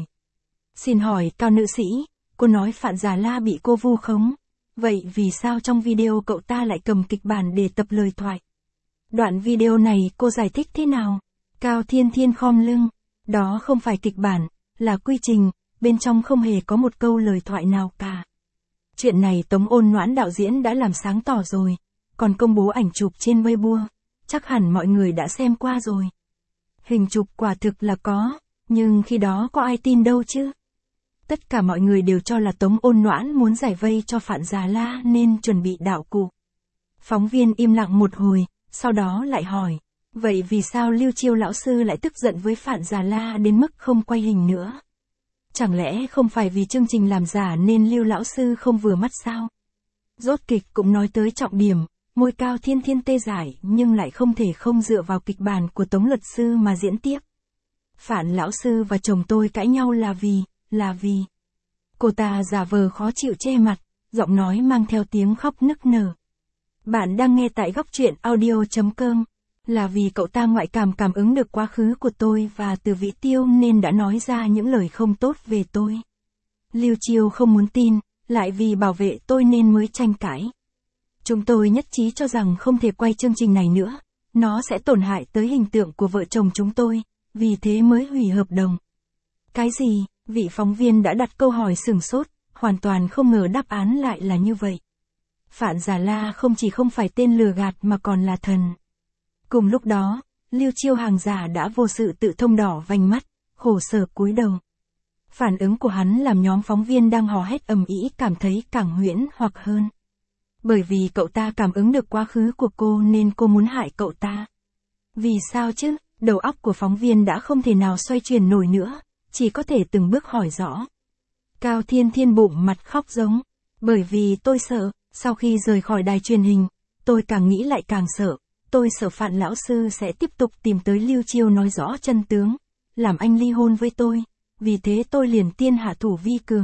Xin hỏi Cao nữ sĩ, cô nói Phạn Già La bị cô vu khống, vậy vì sao trong video cậu ta lại cầm kịch bản để tập lời thoại? Đoạn video này cô giải thích thế nào? Cao Thiên Thiên khom lưng, đó không phải kịch bản, là quy trình, bên trong không hề có một câu lời thoại nào cả. Chuyện này Tống Ôn Noãn đạo diễn đã làm sáng tỏ rồi, còn công bố ảnh chụp trên Weibo, chắc hẳn mọi người đã xem qua rồi. Hình chụp quả thực là có, nhưng khi đó có ai tin đâu chứ? Tất cả mọi người đều cho là Tống Ôn Noãn muốn giải vây cho Phạn Già La nên chuẩn bị đạo cụ. Phóng viên im lặng một hồi, sau đó lại hỏi, vậy vì sao Lưu Chiêu lão sư lại tức giận với Phạn Già La đến mức không quay hình nữa? Chẳng lẽ không phải vì chương trình làm giả nên Lưu lão sư không vừa mắt sao? Rốt kịch cũng nói tới trọng điểm, môi Cao Thiên Thiên tê dại nhưng lại không thể không dựa vào kịch bản của Tống luật sư mà diễn tiếp. Phạn lão sư và chồng tôi cãi nhau là vì, là vì. Cô ta giả vờ khó chịu che mặt, giọng nói mang theo tiếng khóc nức nở. Bạn đang nghe tại góc truyện audio chấm com. Là vì cậu ta ngoại cảm cảm ứng được quá khứ của tôi và từ Vĩ Tiêu nên đã nói ra những lời không tốt về tôi. Lưu Chiêu không muốn tin, lại vì bảo vệ tôi nên mới tranh cãi. Chúng tôi nhất trí cho rằng không thể quay chương trình này nữa, nó sẽ tổn hại tới hình tượng của vợ chồng chúng tôi, vì thế mới hủy hợp đồng. Cái gì? Vị phóng viên đã đặt câu hỏi sửng sốt, hoàn toàn không ngờ đáp án lại là như vậy. Phạn Già La không chỉ không phải tên lừa gạt mà còn là thần. Cùng lúc đó, Lưu Chiêu hàng giả đã vô sự tự thông đỏ vành mắt, khổ sở cúi đầu. Phản ứng của hắn làm nhóm phóng viên đang hò hét ầm ĩ cảm thấy càng huyễn hoặc hơn. Bởi vì cậu ta cảm ứng được quá khứ của cô nên cô muốn hại cậu ta. Vì sao chứ? Đầu óc của phóng viên đã không thể nào xoay chuyển nổi nữa, chỉ có thể từng bước hỏi rõ. Cao Thiên Thiên bụng mặt khóc giống. Bởi vì tôi sợ, sau khi rời khỏi đài truyền hình, tôi càng nghĩ lại càng sợ. Tôi sợ Phạn lão sư sẽ tiếp tục tìm tới Lưu Chiêu nói rõ chân tướng, làm anh ly hôn với tôi. Vì thế tôi liền tiên hạ thủ vi cường,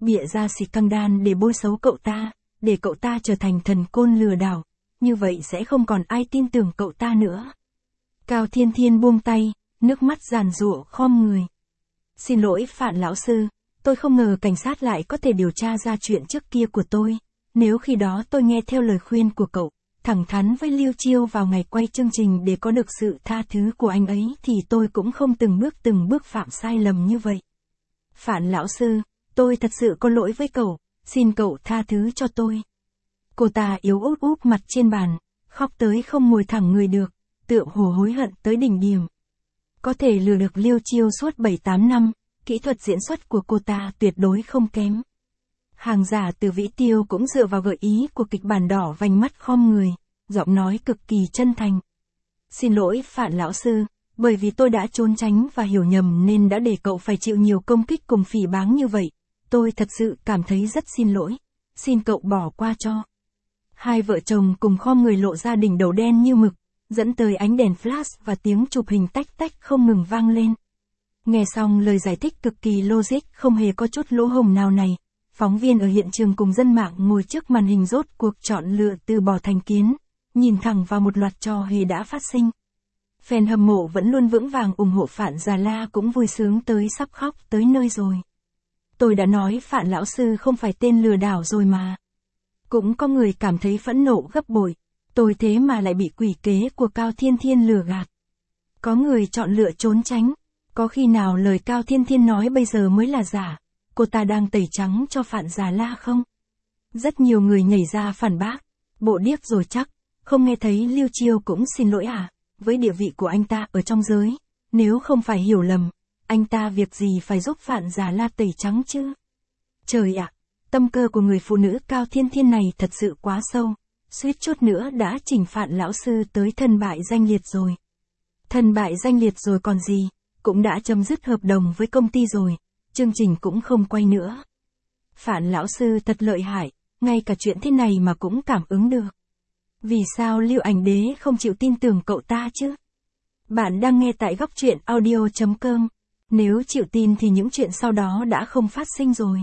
bịa ra scandal để bôi xấu cậu ta, để cậu ta trở thành thần côn lừa đảo, như vậy sẽ không còn ai tin tưởng cậu ta nữa. Cao Thiên Thiên buông tay, nước mắt giàn giụa khom người. Xin lỗi Phạn lão sư, tôi không ngờ cảnh sát lại có thể điều tra ra chuyện trước kia của tôi. Nếu khi đó tôi nghe theo lời khuyên của cậu, thẳng thắn với Lưu Chiêu vào ngày quay chương trình để có được sự tha thứ của anh ấy thì tôi cũng không từng bước từng bước phạm sai lầm như vậy. Phạn lão sư, tôi thật sự có lỗi với cậu, xin cậu tha thứ cho tôi. Cô ta yếu ớt úp mặt trên bàn, khóc tới không ngồi thẳng người được, tựa hồ hối hận tới đỉnh điểm. Có thể lừa được Lưu Chiêu suốt bảy tám năm, kỹ thuật diễn xuất của cô ta tuyệt đối không kém. Hàng giả Từ Vĩ Tiêu cũng dựa vào gợi ý của kịch bản đỏ vành mắt khom người, giọng nói cực kỳ chân thành. Xin lỗi Phạn lão sư, bởi vì tôi đã trốn tránh và hiểu nhầm nên đã để cậu phải chịu nhiều công kích cùng phỉ báng như vậy. Tôi thật sự cảm thấy rất xin lỗi, xin cậu bỏ qua cho. Hai vợ chồng cùng khom người lộ ra đỉnh đầu đen như mực, dẫn tới ánh đèn flash và tiếng chụp hình tách tách không ngừng vang lên. Nghe xong lời giải thích cực kỳ logic không hề có chút lỗ hổng nào này, phóng viên ở hiện trường cùng dân mạng ngồi trước màn hình rốt cuộc chọn lựa từ bỏ thành kiến, nhìn thẳng vào một loạt trò hề đã phát sinh. Fan hâm mộ vẫn luôn vững vàng ủng hộ Phạn Già La cũng vui sướng tới sắp khóc tới nơi rồi. Tôi đã nói Phạn lão sư không phải tên lừa đảo rồi mà. Cũng có người cảm thấy phẫn nộ gấp bội, tôi thế mà lại bị quỷ kế của Cao Thiên Thiên lừa gạt. Có người chọn lựa trốn tránh, có khi nào lời Cao Thiên Thiên nói bây giờ mới là giả, cô ta đang tẩy trắng cho Phạn Già La không? Rất nhiều người nhảy ra phản bác, bộ điếc rồi chắc, không nghe thấy Lưu Chiêu cũng xin lỗi à, với địa vị của anh ta ở trong giới, nếu không phải hiểu lầm, anh ta việc gì phải giúp Phạn Già La tẩy trắng chứ? Trời ạ, tâm cơ của người phụ nữ Cao Thiên Thiên này thật sự quá sâu, suýt chút nữa đã chỉnh Phạn lão sư tới thân bại danh liệt rồi. Thân bại danh liệt rồi còn gì, cũng đã chấm dứt hợp đồng với công ty rồi, chương trình cũng không quay nữa. Phạn lão sư thật lợi hại, ngay cả chuyện thế này mà cũng cảm ứng được. Vì sao Lưu Ảnh Đế không chịu tin tưởng cậu ta chứ? Bạn đang nghe tại góc truyện audio chấm com. Nếu chịu tin thì những chuyện sau đó đã không phát sinh rồi.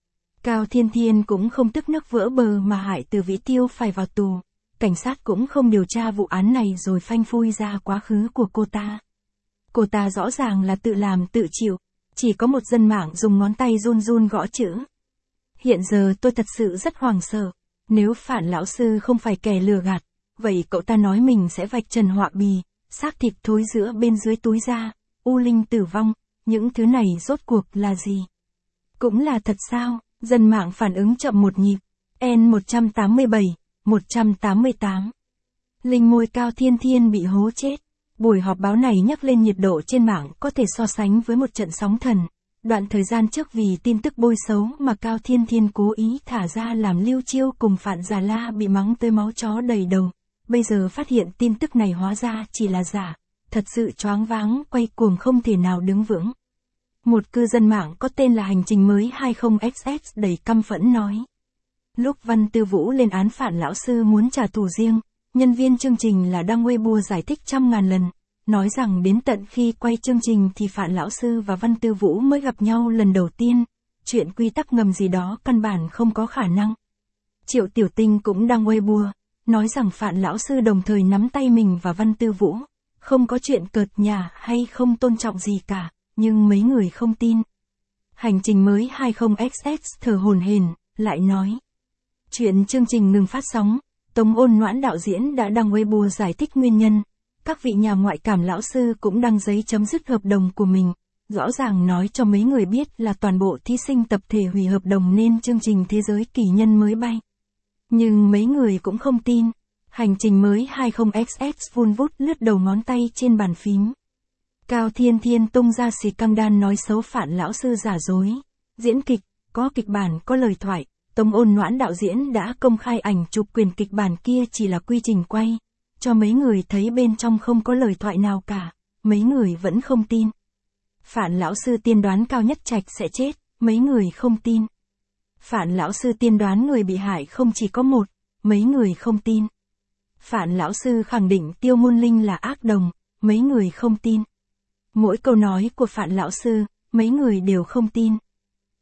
Cao Thiên Thiên cũng không tức nước vỡ bờ mà hại Từ Vĩ Tiêu phải vào tù. Cảnh sát cũng không điều tra vụ án này rồi phanh phui ra quá khứ của cô ta. Cô ta rõ ràng là tự làm tự chịu, chỉ có một dân mạng dùng ngón tay run run gõ chữ. Hiện giờ tôi thật sự rất hoảng sợ, nếu Phạn lão sư không phải kẻ lừa gạt, vậy cậu ta nói mình sẽ vạch trần họa bì, xác thịt thối giữa bên dưới túi da, u linh tử vong, những thứ này rốt cuộc là gì? Cũng là thật sao? Dân mạng phản ứng chậm một nhịp. N một trăm tám mươi bảy, một trăm tám mươi tám. Linh môi Cao Thiên Thiên bị hố chết. Buổi họp báo này nhắc lên nhiệt độ trên mạng có thể so sánh với một trận sóng thần. Đoạn thời gian trước vì tin tức bôi xấu mà Cao Thiên Thiên cố ý thả ra làm Lưu Chiêu cùng Phạn Già La bị mắng tới máu chó đầy đầu. Bây giờ phát hiện tin tức này hóa ra chỉ là giả. Thật sự choáng váng, quay cuồng không thể nào đứng vững. Một cư dân mạng có tên là Hành Trình Mới hai không X X đầy căm phẫn nói. Lúc Văn Tư Vũ lên án Phạn lão sư muốn trả thù riêng, nhân viên chương trình là đăng Weibo giải thích trăm ngàn lần, nói rằng đến tận khi quay chương trình thì Phạn lão sư và Văn Tư Vũ mới gặp nhau lần đầu tiên, chuyện quy tắc ngầm gì đó căn bản không có khả năng. Triệu Tiểu Tinh cũng đăng Weibo, nói rằng Phạn lão sư đồng thời nắm tay mình và Văn Tư Vũ, không có chuyện cợt nhả hay không tôn trọng gì cả, nhưng mấy người không tin. Hành Trình Mới hai không X X thở hổn hển, lại nói. Chuyện chương trình ngừng phát sóng, Tống Ôn Noãn đạo diễn đã đăng Weibo giải thích nguyên nhân. Các vị nhà ngoại cảm lão sư cũng đăng giấy chấm dứt hợp đồng của mình, rõ ràng nói cho mấy người biết là toàn bộ thí sinh tập thể hủy hợp đồng nên chương trình Thế Giới Kỳ Nhân mới bay. Nhưng mấy người cũng không tin. Hành Trình Mới hai không X X vun vút lướt đầu ngón tay trên bàn phím. Cao Thiên Thiên tung ra scandal nói xấu Phạn lão sư giả dối. Diễn kịch, có kịch bản có lời thoại. Tống Ôn Noãn đạo diễn đã công khai ảnh chụp quyền kịch bản kia chỉ là quy trình quay. Cho mấy người thấy bên trong không có lời thoại nào cả. Mấy người vẫn không tin. Phạn lão sư tiên đoán Cao Nhất Trạch sẽ chết. Mấy người không tin. Phạn lão sư tiên đoán người bị hại không chỉ có một. Mấy người không tin. Phạn lão sư khẳng định Tiêu Ngôn Linh là ác đồng. Mấy người không tin. Mỗi câu nói của Phạn lão sư, mấy người đều không tin.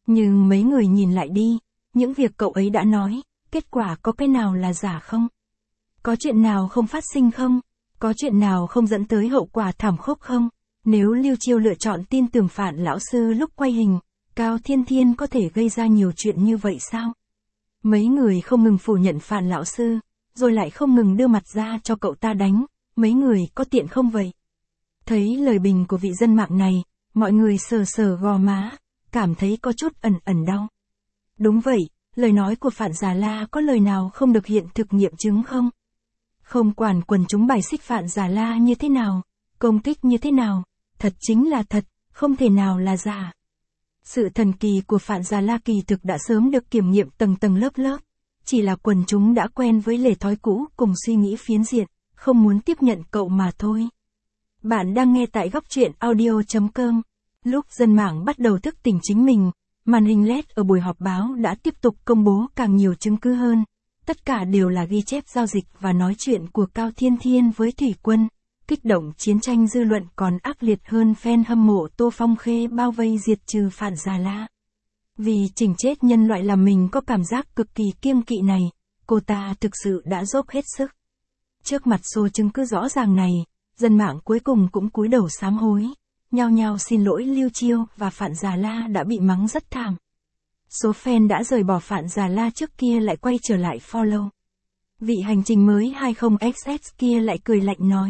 Nhưng mấy người nhìn lại đi, những việc cậu ấy đã nói, kết quả có cái nào là giả không? Có chuyện nào không phát sinh không? Có chuyện nào không dẫn tới hậu quả thảm khốc không? Nếu Lưu Chiêu lựa chọn tin tưởng Phạn lão sư lúc quay hình, Cao Thiên Thiên có thể gây ra nhiều chuyện như vậy sao? Mấy người không ngừng phủ nhận Phạn lão sư, rồi lại không ngừng đưa mặt ra cho cậu ta đánh, mấy người có tiện không vậy? Thấy lời bình của vị dân mạng này, mọi người sờ sờ gò má, cảm thấy có chút ẩn ẩn đau. Đúng vậy, lời nói của Phạn Già La có lời nào không được hiện thực nghiệm chứng không? Không quản quần chúng bài xích Phạn Già La như thế nào, công kích như thế nào, thật chính là thật, không thể nào là giả. Sự thần kỳ của Phạn Già La kỳ thực đã sớm được kiểm nghiệm tầng tầng lớp lớp, chỉ là quần chúng đã quen với lề thói cũ cùng suy nghĩ phiến diện, không muốn tiếp nhận cậu mà thôi. Bạn đang nghe tại góc truyện audio chấm com. Lúc dân mạng bắt đầu thức tỉnh chính mình, màn hình led ở buổi họp báo đã tiếp tục công bố càng nhiều chứng cứ hơn. Tất cả đều là ghi chép giao dịch và nói chuyện của Cao Thiên Thiên với Thủy Quân, kích động chiến tranh dư luận còn ác liệt hơn fan hâm mộ Tô Phong Khê bao vây diệt trừ Phạn Già La. Vì chỉnh chết nhân loại làm mình có cảm giác cực kỳ kiêng kỵ này, cô ta thực sự đã dốc hết sức. Trước mặt số chứng cứ rõ ràng này, dân mạng cuối cùng cũng cúi đầu sám hối, nhao nhao xin lỗi Lưu Chiêu và Phạn Già La đã bị mắng rất thảm. Số fan đã rời bỏ Phạn Già La trước kia lại quay trở lại follow. Vị hành trình mới hai không x x kia lại cười lạnh nói.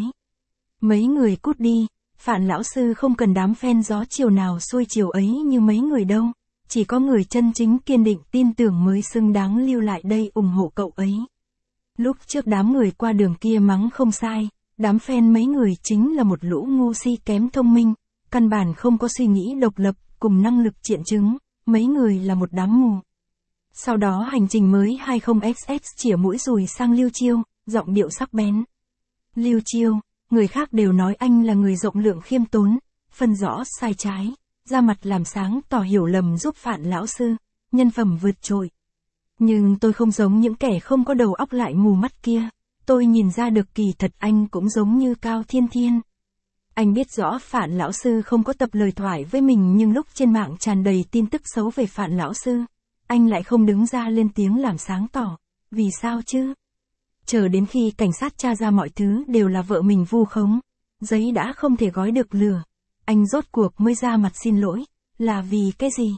Mấy người cút đi, Phạn lão sư không cần đám fan gió chiều nào xuôi chiều ấy như mấy người đâu, chỉ có người chân chính kiên định tin tưởng mới xứng đáng lưu lại đây ủng hộ cậu ấy. Lúc trước đám người qua đường kia mắng không sai, đám fan mấy người chính là một lũ ngu si kém thông minh, căn bản không có suy nghĩ độc lập cùng năng lực triện chứng, mấy người là một đám mù. Sau đó hành trình mới hai không x x chĩa mũi dùi sang Lưu Chiêu, giọng điệu sắc bén. Lưu Chiêu, người khác đều nói anh là người rộng lượng khiêm tốn, phân rõ sai trái, ra mặt làm sáng tỏ hiểu lầm giúp Phạn lão sư, nhân phẩm vượt trội. Nhưng tôi không giống những kẻ không có đầu óc lại mù mắt kia, tôi nhìn ra được kỳ thật anh cũng giống như Cao Thiên Thiên. Anh biết rõ Phạn lão sư không có tập lời thoại với mình nhưng lúc trên mạng tràn đầy tin tức xấu về Phạn lão sư, anh lại không đứng ra lên tiếng làm sáng tỏ, vì sao chứ? Chờ đến khi cảnh sát tra ra mọi thứ đều là vợ mình vu khống, giấy đã không thể gói được lửa, anh rốt cuộc mới ra mặt xin lỗi, là vì cái gì?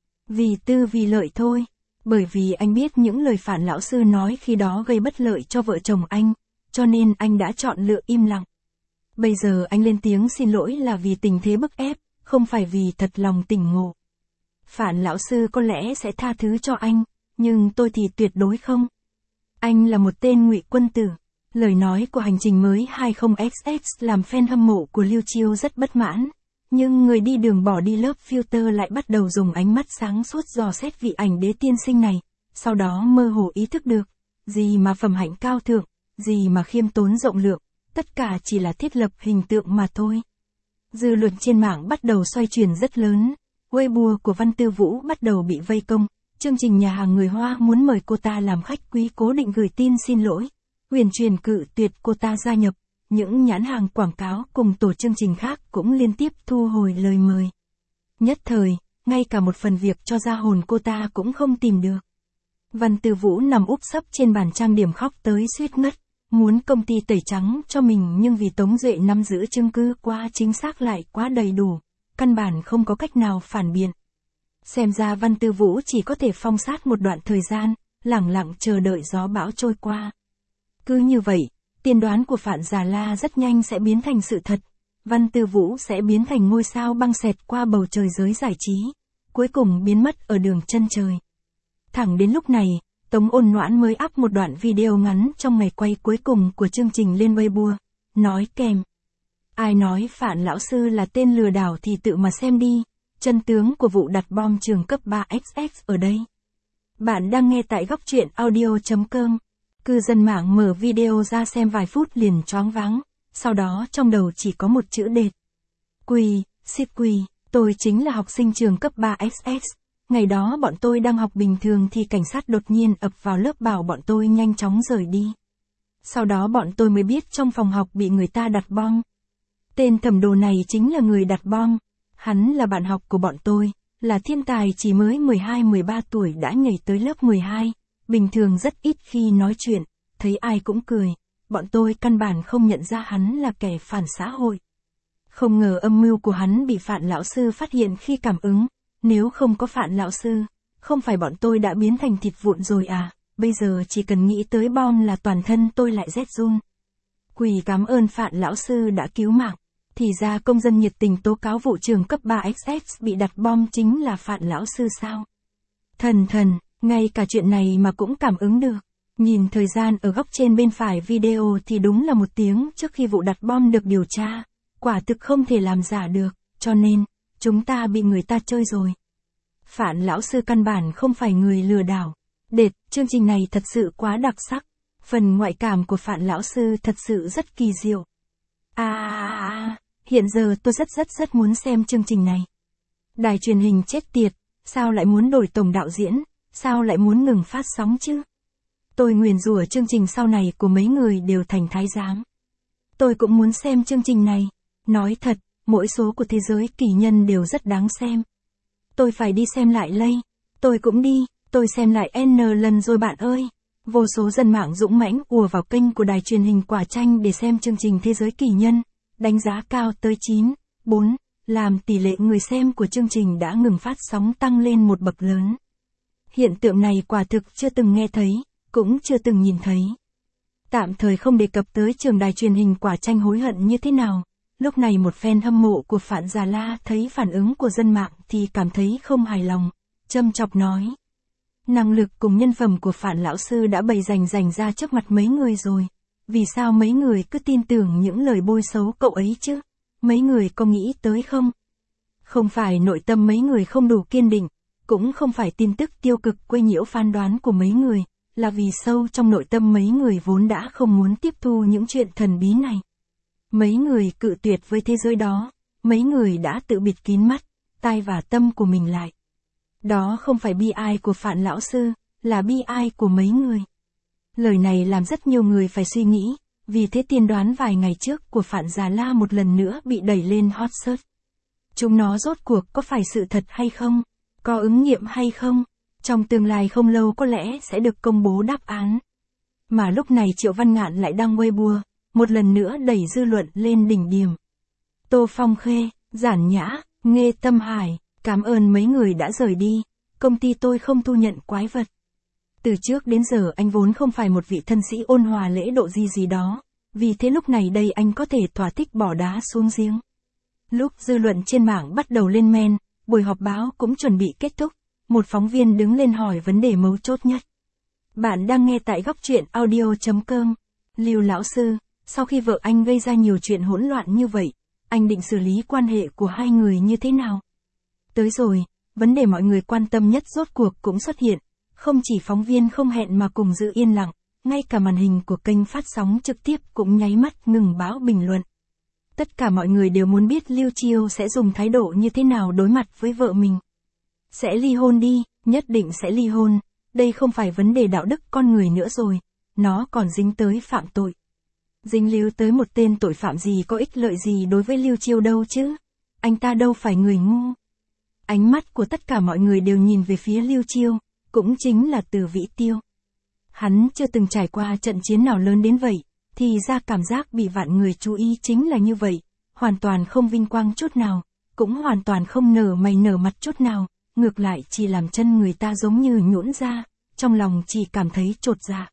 Vì tư vì lợi thôi, bởi vì anh biết những lời Phạn lão sư nói khi đó gây bất lợi cho vợ chồng anh, cho nên anh đã chọn lựa im lặng. Bây giờ anh lên tiếng xin lỗi là vì tình thế bức ép, không phải vì thật lòng tỉnh ngộ. Phạn lão sư có lẽ sẽ tha thứ cho anh, nhưng tôi thì tuyệt đối không. Anh là một tên ngụy quân tử. Lời nói của hành trình mới hai không x x làm fan hâm mộ của Lưu Chiêu rất bất mãn. Nhưng người đi đường bỏ đi lớp filter lại bắt đầu dùng ánh mắt sáng suốt dò xét vị ảnh đế tiên sinh này. Sau đó mơ hồ ý thức được, gì mà phẩm hạnh cao thượng, gì mà khiêm tốn rộng lượng, tất cả chỉ là thiết lập hình tượng mà thôi. Dư luận trên mạng bắt đầu xoay chuyển rất lớn. Weibo của Văn Tư Vũ bắt đầu bị vây công. Chương trình nhà hàng người Hoa muốn mời cô ta làm khách quý cố định gửi tin xin lỗi. Huyền truyền cự tuyệt cô ta gia nhập. Những nhãn hàng quảng cáo cùng tổ chương trình khác cũng liên tiếp thu hồi lời mời. Nhất thời, ngay cả một phần việc cho ra hồn cô ta cũng không tìm được. Văn Tư Vũ nằm úp sấp trên bàn trang điểm khóc tới suýt ngất. Muốn công ty tẩy trắng cho mình nhưng vì Tống Duệ nắm giữ chứng cứ quá chính xác lại quá đầy đủ. Căn bản không có cách nào phản biện. Xem ra Văn Tư Vũ chỉ có thể phong sát một đoạn thời gian, lẳng lặng chờ đợi gió bão trôi qua. Cứ như vậy, tiên đoán của Phạn Già La rất nhanh sẽ biến thành sự thật. Văn Tư Vũ sẽ biến thành ngôi sao băng xẹt qua bầu trời giới giải trí, cuối cùng biến mất ở đường chân trời. Thẳng đến lúc này, Tống Ôn Noãn mới up một đoạn video ngắn trong ngày quay cuối cùng của chương trình lên Weibo, nói kèm. Ai nói Phạn lão sư là tên lừa đảo thì tự mà xem đi, chân tướng của vụ đặt bom trường cấp ba x x ở đây. Bạn đang nghe tại góc truyện audio chấm com. Cư dân mạng mở video ra xem vài phút liền choáng váng, sau đó trong đầu chỉ có một chữ đệt. Quỳ, ship quỳ, tôi chính là học sinh trường cấp ba x x. Ngày đó bọn tôi đang học bình thường thì cảnh sát đột nhiên ập vào lớp bảo bọn tôi nhanh chóng rời đi. Sau đó bọn tôi mới biết trong phòng học bị người ta đặt bom. Tên thẩm đồ này chính là người đặt bom. Hắn là bạn học của bọn tôi, là thiên tài chỉ mới mười hai mười ba tuổi đã nhảy tới lớp mười hai, bình thường rất ít khi nói chuyện, thấy ai cũng cười, bọn tôi căn bản không nhận ra hắn là kẻ phản xã hội. Không ngờ âm mưu của hắn bị Phạn lão sư phát hiện khi cảm ứng, nếu không có Phạn lão sư, không phải bọn tôi đã biến thành thịt vụn rồi à, bây giờ chỉ cần nghĩ tới bom là toàn thân tôi lại rét run. Quỳ cảm ơn Phạn lão sư đã cứu mạng, thì ra công dân nhiệt tình tố cáo vụ trường cấp ba x x bị đặt bom chính là Phạn lão sư sao? Thần thần, ngay cả chuyện này mà cũng cảm ứng được. Nhìn thời gian ở góc trên bên phải video thì đúng là một tiếng trước khi vụ đặt bom được điều tra, quả thực không thể làm giả được, cho nên, chúng ta bị người ta chơi rồi. Phạn lão sư căn bản không phải người lừa đảo. Đệt, chương trình này thật sự quá đặc sắc. Phần ngoại cảm của Phạn lão sư thật sự rất kỳ diệu. À, à, à, hiện giờ tôi rất rất rất muốn xem chương trình này. Đài truyền hình chết tiệt, sao lại muốn đổi tổng đạo diễn, sao lại muốn ngừng phát sóng chứ? Tôi nguyền rủa chương trình sau này của mấy người đều thành thái giám. Tôi cũng muốn xem chương trình này. Nói thật, mỗi số của thế giới kỳ nhân đều rất đáng xem. Tôi phải đi xem lại lây. Tôi cũng đi, tôi xem lại N lần rồi bạn ơi. Vô số dân mạng dũng mãnh ùa vào kênh của đài truyền hình Quả Chanh để xem chương trình Thế giới kỳ nhân, đánh giá cao tới chín, bốn, làm tỷ lệ người xem của chương trình đã ngừng phát sóng tăng lên một bậc lớn. Hiện tượng này quả thực chưa từng nghe thấy, cũng chưa từng nhìn thấy. Tạm thời không đề cập tới trường đài truyền hình Quả Chanh hối hận như thế nào. Lúc này một fan hâm mộ của Phạn Già La thấy phản ứng của dân mạng thì cảm thấy không hài lòng, châm chọc nói. Năng lực cùng nhân phẩm của Phạn lão sư đã bày rành rành ra trước mặt mấy người rồi. Vì sao mấy người cứ tin tưởng những lời bôi xấu cậu ấy chứ? Mấy người có nghĩ tới không? Không phải nội tâm mấy người không đủ kiên định, cũng không phải tin tức tiêu cực quấy nhiễu phán đoán của mấy người, là vì sâu trong nội tâm mấy người vốn đã không muốn tiếp thu những chuyện thần bí này. Mấy người cự tuyệt với thế giới đó, mấy người đã tự bịt kín mắt, tai và tâm của mình lại. Đó không phải bi ai của Phạn lão sư, là bi ai của mấy người. Lời này làm rất nhiều người phải suy nghĩ, vì thế tiên đoán vài ngày trước của Phạn Già La một lần nữa bị đẩy lên hot search. Chúng nó rốt cuộc có phải sự thật hay không? Có ứng nghiệm hay không? Trong tương lai không lâu có lẽ sẽ được công bố đáp án. Mà lúc này Triệu Văn Ngạn lại đăng Weibo, một lần nữa đẩy dư luận lên đỉnh điểm. Tô Phong Khê, Giản Nhã, Nghê Tâm Hải, cảm ơn mấy người đã rời đi, công ty tôi không thu nhận quái vật. Từ trước đến giờ anh vốn không phải một vị thân sĩ ôn hòa lễ độ gì gì đó, vì thế lúc này đây anh có thể thỏa thích bỏ đá xuống giếng. Lúc dư luận trên mạng bắt đầu lên men, buổi họp báo cũng chuẩn bị kết thúc, một phóng viên đứng lên hỏi vấn đề mấu chốt nhất. Bạn đang nghe tại góc truyện audio chấm com. Lưu lão sư, sau khi vợ anh gây ra nhiều chuyện hỗn loạn như vậy, anh định xử lý quan hệ của hai người như thế nào? Tới rồi, vấn đề mọi người quan tâm nhất rốt cuộc cũng xuất hiện, không chỉ phóng viên không hẹn mà cùng giữ yên lặng, ngay cả màn hình của kênh phát sóng trực tiếp cũng nháy mắt ngừng báo bình luận. Tất cả mọi người đều muốn biết Lưu Chiêu sẽ dùng thái độ như thế nào đối mặt với vợ mình. Sẽ ly hôn đi, nhất định sẽ ly hôn, đây không phải vấn đề đạo đức con người nữa rồi, nó còn dính tới phạm tội. Dính líu tới một tên tội phạm gì có ích lợi gì đối với Lưu Chiêu đâu chứ? Anh ta đâu phải người ngu. Ánh mắt của tất cả mọi người đều nhìn về phía Lưu Chiêu, cũng chính là Từ Vĩ Tiêu. Hắn chưa từng trải qua trận chiến nào lớn đến vậy, thì ra cảm giác bị vạn người chú ý chính là như vậy, hoàn toàn không vinh quang chút nào, cũng hoàn toàn không nở mày nở mặt chút nào, ngược lại chỉ làm chân người ta giống như nhũn ra, trong lòng chỉ cảm thấy chột dạ.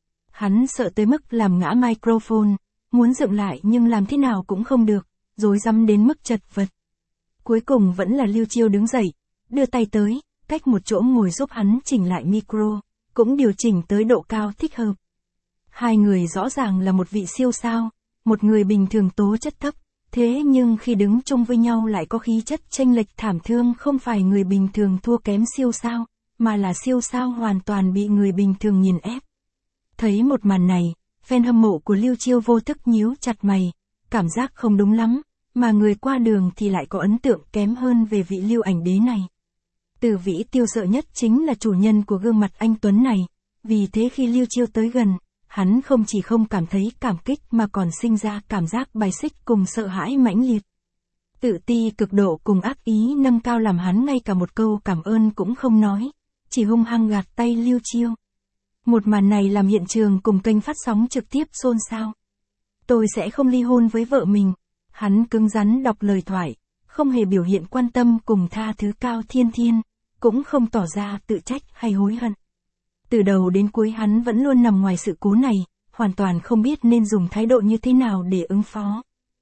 Hắn sợ tới mức làm ngã microphone, muốn dựng lại nhưng làm thế nào cũng không được, rối rắm đến mức chật vật. Cuối cùng vẫn là Lưu Chiêu đứng dậy, đưa tay tới, cách một chỗ ngồi giúp hắn chỉnh lại micro, cũng điều chỉnh tới độ cao thích hợp. Hai người rõ ràng là một vị siêu sao, một người bình thường tố chất thấp, thế nhưng khi đứng chung với nhau lại có khí chất chênh lệch thảm thương, không phải người bình thường thua kém siêu sao, mà là siêu sao hoàn toàn bị người bình thường nghiền ép. Thấy một màn này, fan hâm mộ của Lưu Chiêu vô thức nhíu chặt mày, cảm giác không đúng lắm, mà người qua đường thì lại có ấn tượng kém hơn về vị Lưu ảnh đế này. Từ Vĩ Tiêu sợ nhất chính là chủ nhân của gương mặt anh tuấn này, vì thế khi Lưu Chiêu tới gần, hắn không chỉ không cảm thấy cảm kích mà còn sinh ra cảm giác bài xích cùng sợ hãi mãnh liệt. Tự ti cực độ cùng ác ý nâng cao làm hắn ngay cả một câu cảm ơn cũng không nói, chỉ hung hăng gạt tay Lưu Chiêu. Một màn này làm hiện trường cùng kênh phát sóng trực tiếp xôn xao. Tôi sẽ không ly hôn với vợ mình. Hắn cứng rắn đọc lời thoại, không hề biểu hiện quan tâm cùng tha thứ Cao Thiên Thiên, cũng không tỏ ra tự trách hay hối hận. Từ đầu đến cuối hắn vẫn luôn nằm ngoài sự cố này, hoàn toàn không biết nên dùng thái độ như thế nào để ứng phó.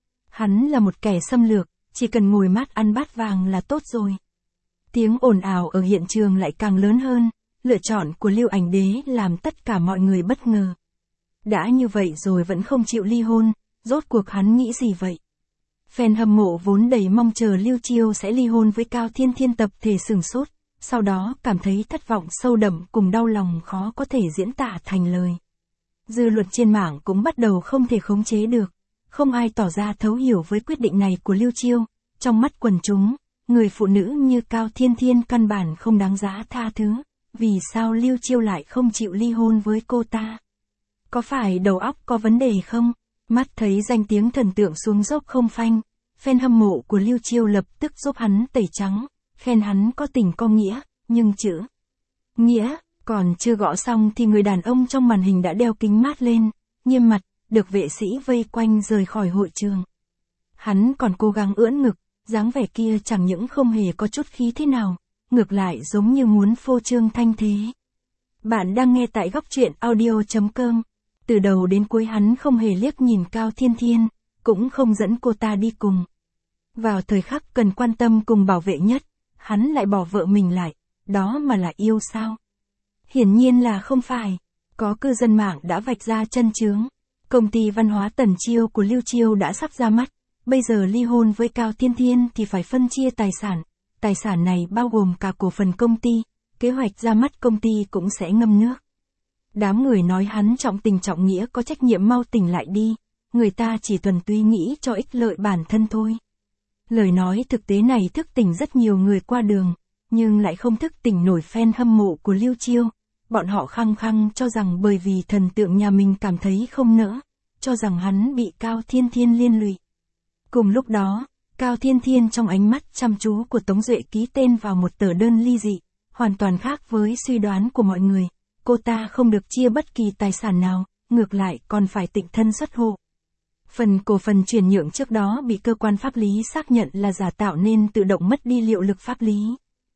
Hắn là một kẻ xâm lược, chỉ cần ngồi mát ăn bát vàng là tốt rồi. Tiếng ồn ào ở hiện trường lại càng lớn hơn, lựa chọn của Lưu Ảnh Đế làm tất cả mọi người bất ngờ. Đã như vậy rồi vẫn không chịu ly hôn, rốt cuộc hắn nghĩ gì vậy? Fan hâm mộ vốn đầy mong chờ Lưu Chiêu sẽ ly hôn với Cao Thiên Thiên tập thể sửng sốt, sau đó cảm thấy thất vọng sâu đậm cùng đau lòng khó có thể diễn tả thành lời. Dư luận trên mạng cũng bắt đầu không thể khống chế được, không ai tỏ ra thấu hiểu với quyết định này của Lưu Chiêu, trong mắt quần chúng, người phụ nữ như Cao Thiên Thiên căn bản không đáng giá tha thứ, vì sao Lưu Chiêu lại không chịu ly hôn với cô ta? Có phải đầu óc có vấn đề không? Mắt thấy danh tiếng thần tượng xuống dốc không phanh, fan hâm mộ của Lưu Chiêu lập tức giúp hắn tẩy trắng, khen hắn có tình có nghĩa, nhưng chữ nghĩa còn chưa gõ xong thì người đàn ông trong màn hình đã đeo kính mát lên, nghiêm mặt, được vệ sĩ vây quanh rời khỏi hội trường. Hắn còn cố gắng ưỡn ngực, dáng vẻ kia chẳng những không hề có chút khí thế nào, ngược lại giống như muốn phô trương thanh thế. Bạn đang nghe tại góc truyện audio chấm com. Từ đầu đến cuối hắn không hề liếc nhìn Cao Thiên Thiên, cũng không dẫn cô ta đi cùng. Vào thời khắc cần quan tâm cùng bảo vệ nhất, hắn lại bỏ vợ mình lại, đó mà là yêu sao? Hiển nhiên là không phải. Có cư dân mạng đã vạch ra chân chướng. Công ty văn hóa Tần Chiêu của Lưu Chiêu đã sắp ra mắt, bây giờ ly hôn với Cao Thiên Thiên thì phải phân chia tài sản. Tài sản này bao gồm cả cổ phần công ty, kế hoạch ra mắt công ty cũng sẽ ngâm nước. Đám người nói hắn trọng tình trọng nghĩa có trách nhiệm mau tỉnh lại đi, người ta chỉ thuần túy nghĩ cho ích lợi bản thân thôi. Lời nói thực tế này thức tỉnh rất nhiều người qua đường, nhưng lại không thức tỉnh nổi fan hâm mộ của Lưu Chiêu. Bọn họ khăng khăng cho rằng bởi vì thần tượng nhà mình cảm thấy không nỡ, cho rằng hắn bị Cao Thiên Thiên liên lụy. Cùng lúc đó, Cao Thiên Thiên trong ánh mắt chăm chú của Tống Duệ ký tên vào một tờ đơn ly dị, hoàn toàn khác với suy đoán của mọi người. Cô ta không được chia bất kỳ tài sản nào, ngược lại còn phải tịnh thân xuất hộ. Phần cổ phần chuyển nhượng trước đó bị cơ quan pháp lý xác nhận là giả tạo nên tự động mất đi hiệu lực pháp lý.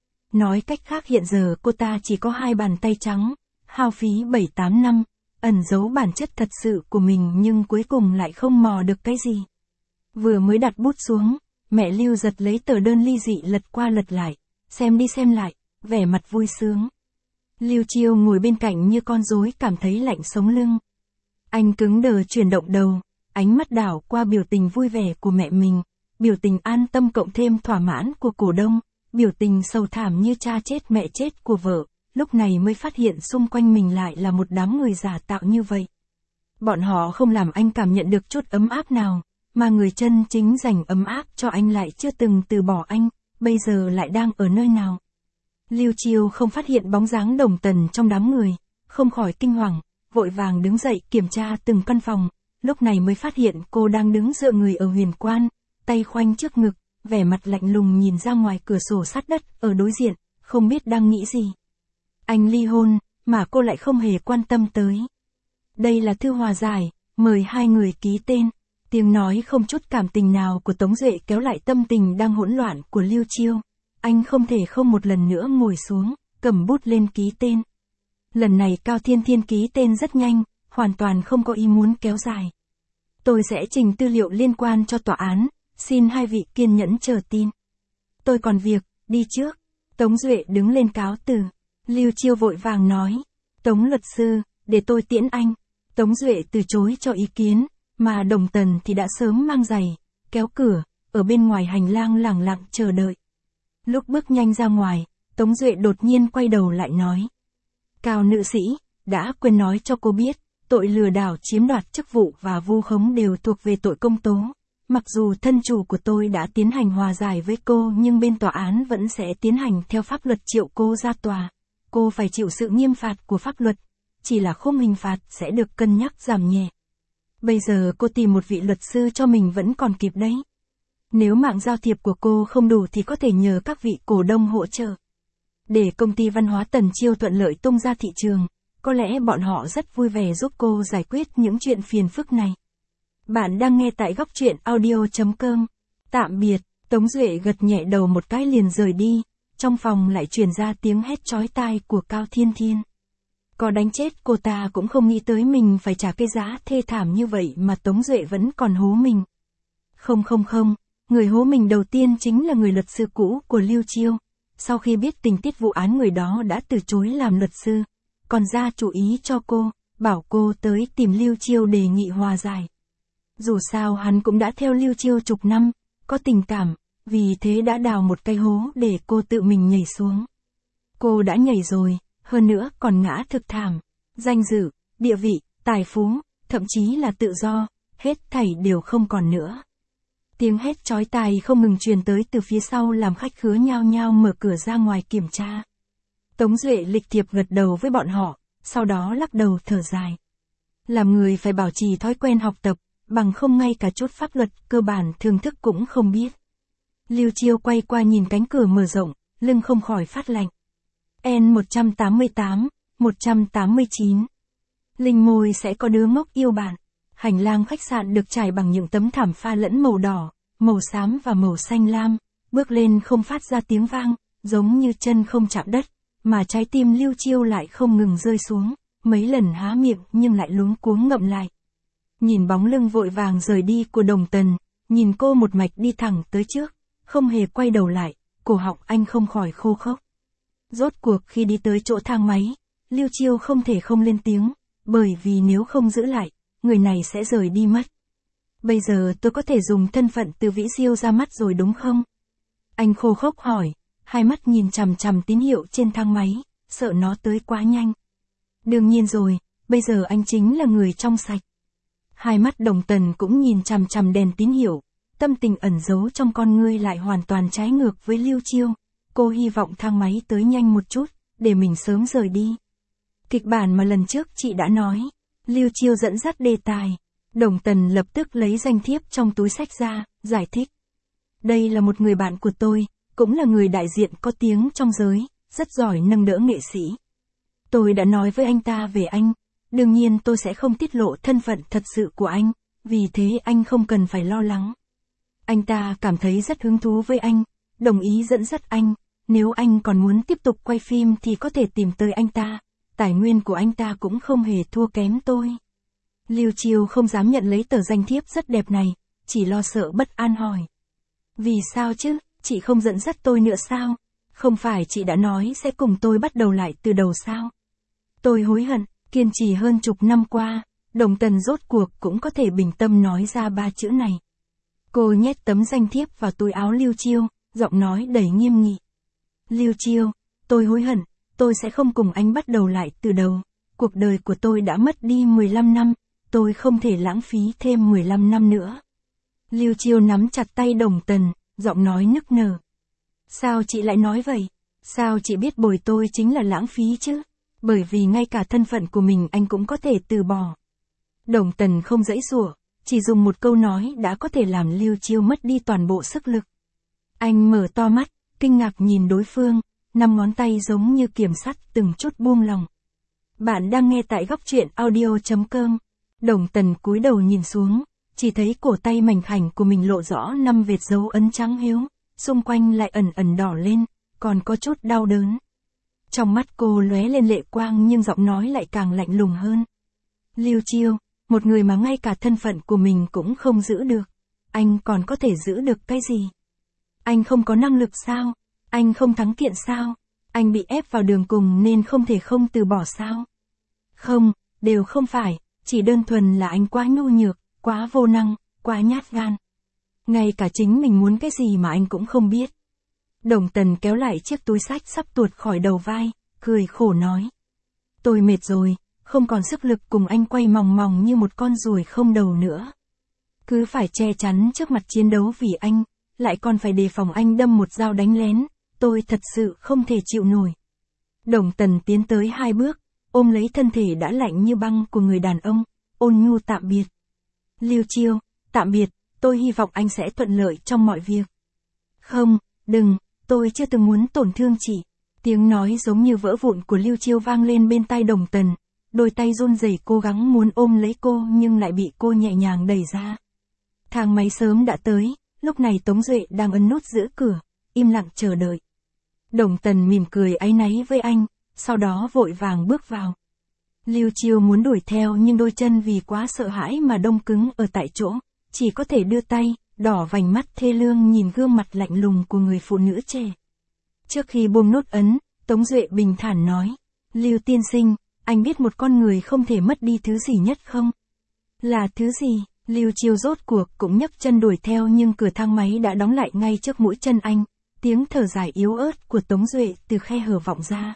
Nói cách khác hiện giờ cô ta chỉ có hai bàn tay trắng, hao phí bảy tám năm, ẩn giấu bản chất thật sự của mình nhưng cuối cùng lại không mò được cái gì. Vừa mới đặt bút xuống, mẹ Lưu giật lấy tờ đơn ly dị lật qua lật lại, xem đi xem lại, vẻ mặt vui sướng. Lưu Chiêu ngồi bên cạnh như con rối cảm thấy lạnh sống lưng. Anh cứng đờ chuyển động đầu, ánh mắt đảo qua biểu tình vui vẻ của mẹ mình, biểu tình an tâm cộng thêm thỏa mãn của cổ đông, biểu tình sầu thảm như cha chết mẹ chết của vợ, lúc này mới phát hiện xung quanh mình lại là một đám người giả tạo như vậy. Bọn họ không làm anh cảm nhận được chút ấm áp nào, mà người chân chính dành ấm áp cho anh lại chưa từng từ bỏ anh, bây giờ lại đang ở nơi nào. Lưu Chiêu không phát hiện bóng dáng Đồng Tần trong đám người, không khỏi kinh hoàng, vội vàng đứng dậy kiểm tra từng căn phòng, lúc này mới phát hiện cô đang đứng dựa người ở huyền quan, tay khoanh trước ngực, vẻ mặt lạnh lùng nhìn ra ngoài cửa sổ sát đất ở đối diện, không biết đang nghĩ gì. Anh ly hôn, mà cô lại không hề quan tâm tới. Đây là thư hòa giải, mời hai người ký tên. Tiếng nói không chút cảm tình nào của Tống Duệ kéo lại tâm tình đang hỗn loạn của Lưu Chiêu. Anh không thể không một lần nữa ngồi xuống, cầm bút lên ký tên. Lần này Cao Thiên Thiên ký tên rất nhanh, hoàn toàn không có ý muốn kéo dài. Tôi sẽ trình tư liệu liên quan cho tòa án, xin hai vị kiên nhẫn chờ tin. Tôi còn việc, đi trước. Tống Duệ đứng lên cáo từ. Lưu Chiêu vội vàng nói. Tống luật sư, để tôi tiễn anh. Tống Duệ từ chối cho ý kiến, mà Đồng Tần thì đã sớm mang giày, kéo cửa, ở bên ngoài hành lang lẳng lặng chờ đợi. Lúc bước nhanh ra ngoài, Tống Duệ đột nhiên quay đầu lại nói. Cao nữ sĩ, đã quên nói cho cô biết, tội lừa đảo chiếm đoạt chức vụ và vu khống đều thuộc về tội công tố. Mặc dù thân chủ của tôi đã tiến hành hòa giải với cô nhưng bên tòa án vẫn sẽ tiến hành theo pháp luật triệu cô ra tòa. Cô phải chịu sự nghiêm phạt của pháp luật, chỉ là khung hình phạt sẽ được cân nhắc giảm nhẹ. Bây giờ cô tìm một vị luật sư cho mình vẫn còn kịp đấy. Nếu mạng giao thiệp của cô không đủ thì có thể nhờ các vị cổ đông hỗ trợ. Để công ty văn hóa Tần Chiêu thuận lợi tung ra thị trường, có lẽ bọn họ rất vui vẻ giúp cô giải quyết những chuyện phiền phức này. Bạn đang nghe tại góc truyện audio chấm com. Tạm biệt, Tống Duệ gật nhẹ đầu một cái liền rời đi, trong phòng lại truyền ra tiếng hét chói tai của Cao Thiên Thiên. Có đánh chết cô ta cũng không nghĩ tới mình phải trả cái giá thê thảm như vậy mà Tống Duệ vẫn còn hố mình. Không không không, người hố mình đầu tiên chính là người luật sư cũ của Lưu Chiêu. Sau khi biết tình tiết vụ án người đó đã từ chối làm luật sư, còn ra chủ ý cho cô, bảo cô tới tìm Lưu Chiêu đề nghị hòa giải. Dù sao hắn cũng đã theo Lưu Chiêu chục năm, có tình cảm, vì thế đã đào một cái hố để cô tự mình nhảy xuống. Cô đã nhảy rồi, hơn nữa còn ngã thực thảm. Danh dự, địa vị, tài phú, thậm chí là tự do, hết thảy đều không còn nữa. Tiếng hét chói tai không ngừng truyền tới từ phía sau làm khách khứa nhao nhao mở cửa ra ngoài kiểm tra. Tống Duệ lịch thiệp gật đầu với bọn họ, sau đó lắc đầu thở dài. Làm người phải bảo trì thói quen học tập, bằng không ngay cả chút pháp luật cơ bản thường thức cũng không biết. Lưu Chiêu quay qua nhìn cánh cửa mở rộng, lưng không khỏi phát lạnh. N một trăm tám mươi tám, một trăm tám mươi chín. Linh môi sẽ có đứa ngốc yêu bạn. Hành lang khách sạn được trải bằng những tấm thảm pha lẫn màu đỏ, màu xám và màu xanh lam, bước lên không phát ra tiếng vang, giống như chân không chạm đất, mà trái tim Lưu Chiêu lại không ngừng rơi xuống, mấy lần há miệng nhưng lại luống cuống ngậm lại. Nhìn bóng lưng vội vàng rời đi của Đồng Tần, nhìn cô một mạch đi thẳng tới trước, không hề quay đầu lại, cổ họng anh không khỏi khô khốc. Rốt cuộc khi đi tới chỗ thang máy, Lưu Chiêu không thể không lên tiếng, bởi vì nếu không giữ lại, người này sẽ rời đi mất. Bây giờ tôi có thể dùng thân phận Từ Vĩ Diêu ra mắt rồi đúng không? Anh khô khốc hỏi, hai mắt nhìn chằm chằm tín hiệu trên thang máy, sợ nó tới quá nhanh. Đương nhiên rồi, bây giờ anh chính là người trong sạch. Hai mắt Đồng Tần cũng nhìn chằm chằm đèn tín hiệu, tâm tình ẩn giấu trong con ngươi lại hoàn toàn trái ngược với Lưu Chiêu. Cô hy vọng thang máy tới nhanh một chút, để mình sớm rời đi. Kịch bản mà lần trước chị đã nói. Lưu Chiêu dẫn dắt đề tài. Đồng Tần lập tức lấy danh thiếp trong túi xách ra, giải thích. Đây là một người bạn của tôi, cũng là người đại diện có tiếng trong giới, rất giỏi nâng đỡ nghệ sĩ. Tôi đã nói với anh ta về anh, đương nhiên tôi sẽ không tiết lộ thân phận thật sự của anh, vì thế anh không cần phải lo lắng. Anh ta cảm thấy rất hứng thú với anh, đồng ý dẫn dắt anh, nếu anh còn muốn tiếp tục quay phim thì có thể tìm tới anh ta, tài nguyên của anh ta cũng không hề thua kém tôi. Lưu Chiêu không dám nhận lấy tờ danh thiếp rất đẹp này, chỉ lo sợ bất an hỏi. Vì sao chứ, chị không dẫn dắt tôi nữa sao? Không phải chị đã nói sẽ cùng tôi bắt đầu lại từ đầu sao? Tôi hối hận, kiên trì hơn chục năm qua, Đồng Tần rốt cuộc cũng có thể bình tâm nói ra ba chữ này. Cô nhét tấm danh thiếp vào túi áo Lưu Chiêu, giọng nói đầy nghiêm nghị. Lưu Chiêu, tôi hối hận, tôi sẽ không cùng anh bắt đầu lại từ đầu. Cuộc đời của tôi đã mất đi mười lăm năm, tôi không thể lãng phí thêm mười lăm năm nữa. Lưu Chiêu nắm chặt tay Đồng Tần, giọng nói nức nở. Sao chị lại nói vậy? Sao chị biết bồi tôi chính là lãng phí chứ? Bởi vì ngay cả thân phận của mình anh cũng có thể từ bỏ. Đồng Tần không giãy giụa, chỉ dùng một câu nói đã có thể làm Lưu Chiêu mất đi toàn bộ sức lực. Anh mở to mắt, kinh ngạc nhìn đối phương, năm ngón tay giống như kiểm sắt từng chút buông lòng. Bạn đang nghe tại góc truyện audio chấm com. Đồng Tần cúi đầu nhìn xuống, chỉ thấy cổ tay mảnh khảnh của mình lộ rõ năm vệt dấu ấn trắng hiếu, xung quanh lại ẩn ẩn đỏ lên, còn có chút đau đớn. Trong mắt cô lóe lên lệ quang nhưng giọng nói lại càng lạnh lùng hơn. Lưu Chiêu, một người mà ngay cả thân phận của mình cũng không giữ được, anh còn có thể giữ được cái gì? Anh không có năng lực sao? Anh không thắng kiện sao? Anh bị ép vào đường cùng nên không thể không từ bỏ sao? Không, đều không phải, chỉ đơn thuần là anh quá nhu nhược, quá vô năng, quá nhát gan. Ngay cả chính mình muốn cái gì mà anh cũng không biết. Đồng Tần kéo lại chiếc túi xách sắp tuột khỏi đầu vai, cười khổ nói. Tôi mệt rồi, không còn sức lực cùng anh quay mòng mòng như một con ruồi không đầu nữa. Cứ phải che chắn trước mặt chiến đấu vì anh, lại còn phải đề phòng anh đâm một dao đánh lén, tôi thật sự không thể chịu nổi. Đồng Tần tiến tới hai bước, ôm lấy thân thể đã lạnh như băng của người đàn ông, ôn nhu tạm biệt. Lưu Chiêu, tạm biệt, tôi hy vọng anh sẽ thuận lợi trong mọi việc. Không, đừng, tôi chưa từng muốn tổn thương chị. Tiếng nói giống như vỡ vụn của Lưu Chiêu vang lên bên tai Đồng Tần, đôi tay run rẩy cố gắng muốn ôm lấy cô nhưng lại bị cô nhẹ nhàng đẩy ra. Thang máy sớm đã tới, lúc này Tống Duệ đang ấn nút giữ cửa, im lặng chờ đợi. Đồng Tần mỉm cười áy náy với anh, sau đó vội vàng bước vào. Lưu Chiêu muốn đuổi theo nhưng đôi chân vì quá sợ hãi mà đông cứng ở tại chỗ, chỉ có thể đưa tay, đỏ vành mắt thê lương nhìn gương mặt lạnh lùng của người phụ nữ trẻ. Trước khi buông nút ấn, Tống Duệ bình thản nói, Lưu tiên sinh, anh biết một con người không thể mất đi thứ gì nhất không? Là thứ gì? Lưu Chiêu rốt cuộc cũng nhấc chân đuổi theo nhưng cửa thang máy đã đóng lại ngay trước mũi chân anh, tiếng thở dài yếu ớt của Tống Duệ từ khe hở vọng ra.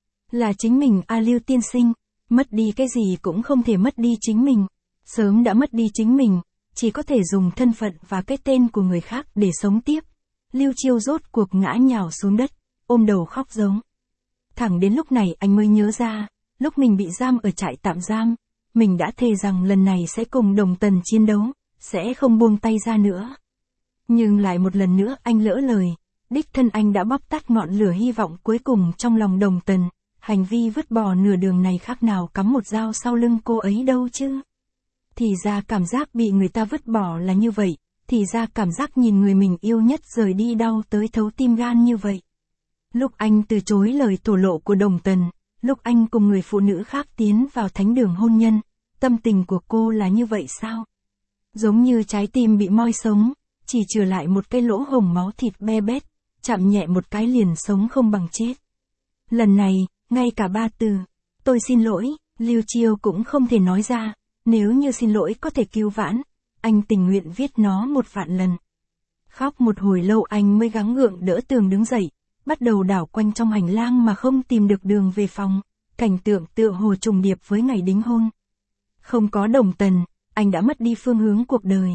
Là chính mình à Lưu tiên sinh, mất đi cái gì cũng không thể mất đi chính mình, sớm đã mất đi chính mình, chỉ có thể dùng thân phận và cái tên của người khác để sống tiếp. Lưu Chiêu rốt cuộc ngã nhào xuống đất, ôm đầu khóc giống. Thẳng đến lúc này anh mới nhớ ra, lúc mình bị giam ở trại tạm giam, mình đã thề rằng lần này sẽ cùng Đồng Tần chiến đấu, sẽ không buông tay ra nữa. Nhưng lại một lần nữa anh lỡ lời, đích thân anh đã bóp tắt ngọn lửa hy vọng cuối cùng trong lòng Đồng Tần, hành vi vứt bỏ nửa đường này khác nào cắm một dao sau lưng cô ấy đâu chứ. Thì ra cảm giác bị người ta vứt bỏ là như vậy, thì ra cảm giác nhìn người mình yêu nhất rời đi đau tới thấu tim gan như vậy. Lúc anh từ chối lời thổ lộ của Đồng Tần, lúc anh cùng người phụ nữ khác tiến vào thánh đường hôn nhân, tâm tình của cô là như vậy sao? Giống như trái tim bị moi sống, chỉ trừ lại một cái lỗ hổng máu thịt be bét, chạm nhẹ một cái liền sống không bằng chết. Lần này, ngay cả ba từ, tôi xin lỗi, Lưu Chiêu cũng không thể nói ra, nếu như xin lỗi có thể cứu vãn, anh tình nguyện viết nó một vạn lần. Khóc một hồi lâu anh mới gắng gượng đỡ tường đứng dậy, bắt đầu đảo quanh trong hành lang mà không tìm được đường về phòng, cảnh tượng tựa hồ trùng điệp với ngày đính hôn. Không có Đồng Tần, anh đã mất đi phương hướng cuộc đời.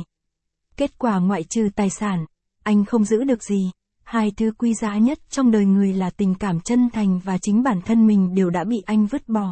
Kết quả ngoại trừ tài sản, anh không giữ được gì, hai thứ quý giá nhất trong đời người là tình cảm chân thành và chính bản thân mình đều đã bị anh vứt bỏ.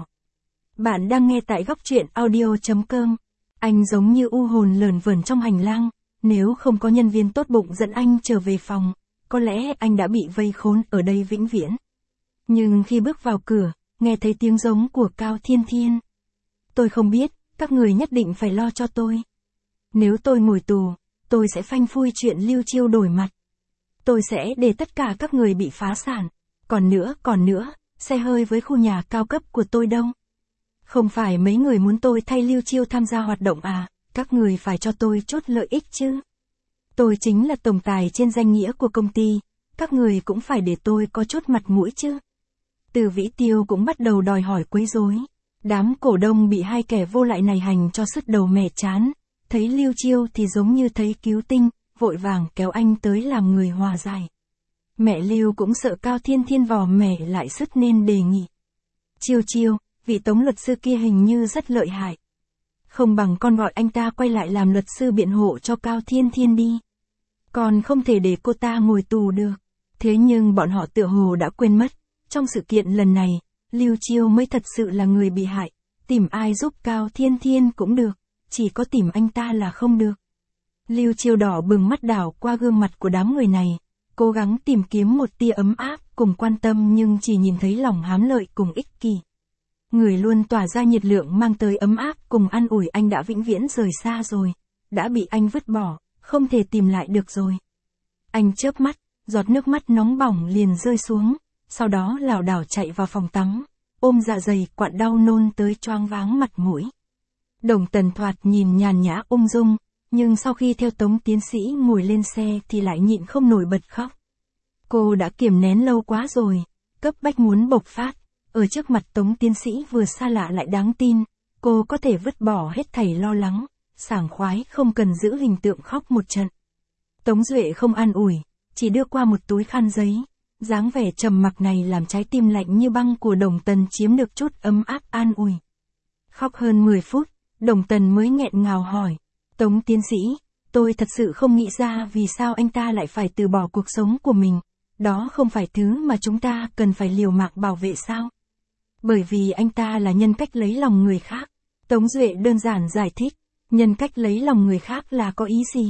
Bạn đang nghe tại góc truyện audio chấm com. Anh giống như u hồn lởn vởn trong hành lang, nếu không có nhân viên tốt bụng dẫn anh trở về phòng, có lẽ anh đã bị vây khốn ở đây vĩnh viễn. Nhưng khi bước vào cửa, nghe thấy tiếng giống của Cao Thiên Thiên. Tôi không biết, các người nhất định phải lo cho tôi. Nếu tôi ngồi tù, tôi sẽ phanh phui chuyện Lưu Chiêu đổi mặt. Tôi sẽ để tất cả các người bị phá sản. Còn nữa, còn nữa, xe hơi với khu nhà cao cấp của tôi đâu? Không phải mấy người muốn tôi thay Lưu Chiêu tham gia hoạt động à, các người phải cho tôi chốt lợi ích chứ. Tôi chính là tổng tài trên danh nghĩa của công ty, các người cũng phải để tôi có chút mặt mũi chứ. Từ Vĩ Tiêu cũng bắt đầu đòi hỏi quấy rối. Đám cổ đông bị hai kẻ vô lại này hành cho sứt đầu mẻ chán, thấy Lưu Chiêu thì giống như thấy cứu tinh, vội vàng kéo anh tới làm người hòa giải. Mẹ Lưu cũng sợ Cao Thiên Thiên vò mẻ lại sứt nên đề nghị. Chiêu Chiêu, vị Tống luật sư kia hình như rất lợi hại. Không bằng con gọi anh ta quay lại làm luật sư biện hộ cho Cao Thiên Thiên đi. Còn không thể để cô ta ngồi tù được. Thế nhưng bọn họ tựa hồ đã quên mất, trong sự kiện lần này, Lưu Chiêu mới thật sự là người bị hại, tìm ai giúp Cao Thiên Thiên cũng được, chỉ có tìm anh ta là không được. Lưu Chiêu đỏ bừng mắt đảo qua gương mặt của đám người này, cố gắng tìm kiếm một tia ấm áp cùng quan tâm nhưng chỉ nhìn thấy lòng hám lợi cùng ích kỷ. Người luôn tỏa ra nhiệt lượng mang tới ấm áp cùng an ủi anh đã vĩnh viễn rời xa rồi, đã bị anh vứt bỏ, không thể tìm lại được rồi. Anh chớp mắt, giọt nước mắt nóng bỏng liền rơi xuống, sau đó lảo đảo chạy vào phòng tắm, ôm dạ dày quặn đau nôn tới choáng váng mặt mũi. Đồng Tần thoạt nhìn nhàn nhã ung dung, nhưng sau khi theo Tống tiến sĩ ngồi lên xe thì lại nhịn không nổi bật khóc. Cô đã kiềm nén lâu quá rồi, cấp bách muốn bộc phát, ở trước mặt Tống tiến sĩ vừa xa lạ lại đáng tin, cô có thể vứt bỏ hết thảy lo lắng, sảng khoái không cần giữ hình tượng khóc một trận. Tống Duệ không an ủi, chỉ đưa qua một túi khăn giấy, dáng vẻ trầm mặc này làm trái tim lạnh như băng của Đồng Tần chiếm được chút ấm áp an ủi. Khóc hơn mười phút, Đồng Tần mới nghẹn ngào hỏi, Tống tiến sĩ, tôi thật sự không nghĩ ra vì sao anh ta lại phải từ bỏ cuộc sống của mình, đó không phải thứ mà chúng ta cần phải liều mạng bảo vệ sao? Bởi vì anh ta là nhân cách lấy lòng người khác. Tống Duệ đơn giản giải thích, nhân cách lấy lòng người khác là có ý gì?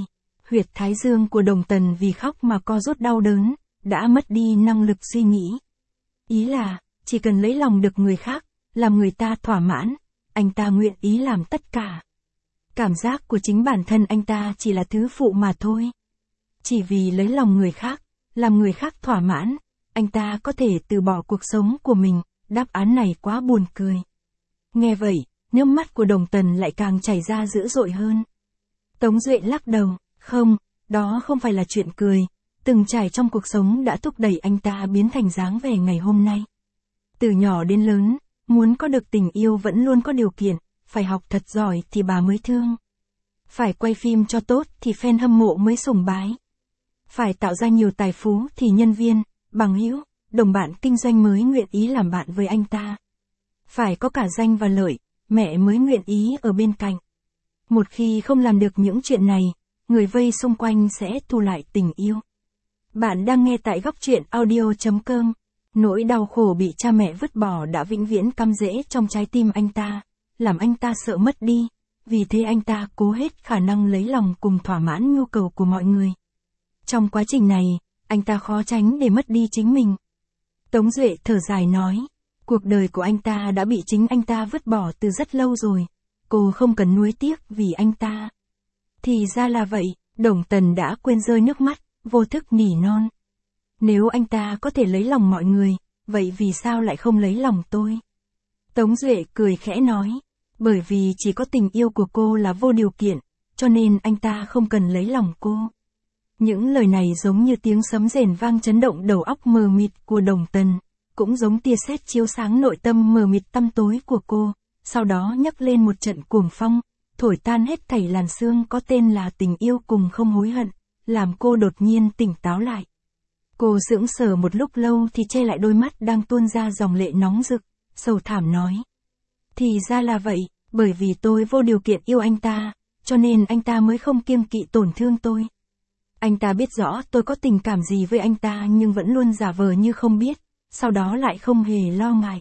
Huyệt thái dương của Đồng Tần vì khóc mà co rút đau đớn, đã mất đi năng lực suy nghĩ. Ý là, chỉ cần lấy lòng được người khác, làm người ta thỏa mãn, anh ta nguyện ý làm tất cả. Cảm giác của chính bản thân anh ta chỉ là thứ phụ mà thôi. Chỉ vì lấy lòng người khác, làm người khác thỏa mãn, anh ta có thể từ bỏ cuộc sống của mình, đáp án này quá buồn cười. Nghe vậy, nước mắt của Đồng Tần lại càng chảy ra dữ dội hơn. Tống Duệ lắc đầu, không, đó không phải là chuyện cười, từng trải trong cuộc sống đã thúc đẩy anh ta biến thành dáng vẻ ngày hôm nay. Từ nhỏ đến lớn, muốn có được tình yêu vẫn luôn có điều kiện, phải học thật giỏi thì bà mới thương. Phải quay phim cho tốt thì fan hâm mộ mới sùng bái. Phải tạo ra nhiều tài phú thì nhân viên, bằng hữu, đồng bạn kinh doanh mới nguyện ý làm bạn với anh ta. Phải có cả danh và lợi, mẹ mới nguyện ý ở bên cạnh. Một khi không làm được những chuyện này, người vây xung quanh sẽ thu lại tình yêu. Bạn đang nghe tại góc truyện audio chấm com. Nỗi đau khổ bị cha mẹ vứt bỏ đã vĩnh viễn cắm rễ trong trái tim anh ta, làm anh ta sợ mất đi, vì thế anh ta cố hết khả năng lấy lòng cùng thỏa mãn nhu cầu của mọi người. Trong quá trình này, anh ta khó tránh để mất đi chính mình. Tống Duệ thở dài nói, cuộc đời của anh ta đã bị chính anh ta vứt bỏ từ rất lâu rồi, cô không cần nuối tiếc vì anh ta. Thì ra là vậy, Đồng Tần đã quên rơi nước mắt, vô thức nỉ non. Nếu anh ta có thể lấy lòng mọi người, vậy vì sao lại không lấy lòng tôi? Tống Duệ cười khẽ nói, bởi vì chỉ có tình yêu của cô là vô điều kiện, cho nên anh ta không cần lấy lòng cô. Những lời này giống như tiếng sấm rền vang chấn động đầu óc mờ mịt của Đồng Tần, cũng giống tia sét chiếu sáng nội tâm mờ mịt tăm tối của cô, sau đó nhấc lên một trận cuồng phong, thổi tan hết thảy làn sương có tên là tình yêu cùng không hối hận, làm cô đột nhiên tỉnh táo lại. Cô sững sờ một lúc lâu thì che lại đôi mắt đang tuôn ra dòng lệ nóng rực, sầu thảm nói. Thì ra là vậy, bởi vì tôi vô điều kiện yêu anh ta, cho nên anh ta mới không kiêng kỵ tổn thương tôi. Anh ta biết rõ tôi có tình cảm gì với anh ta nhưng vẫn luôn giả vờ như không biết, sau đó lại không hề lo ngại.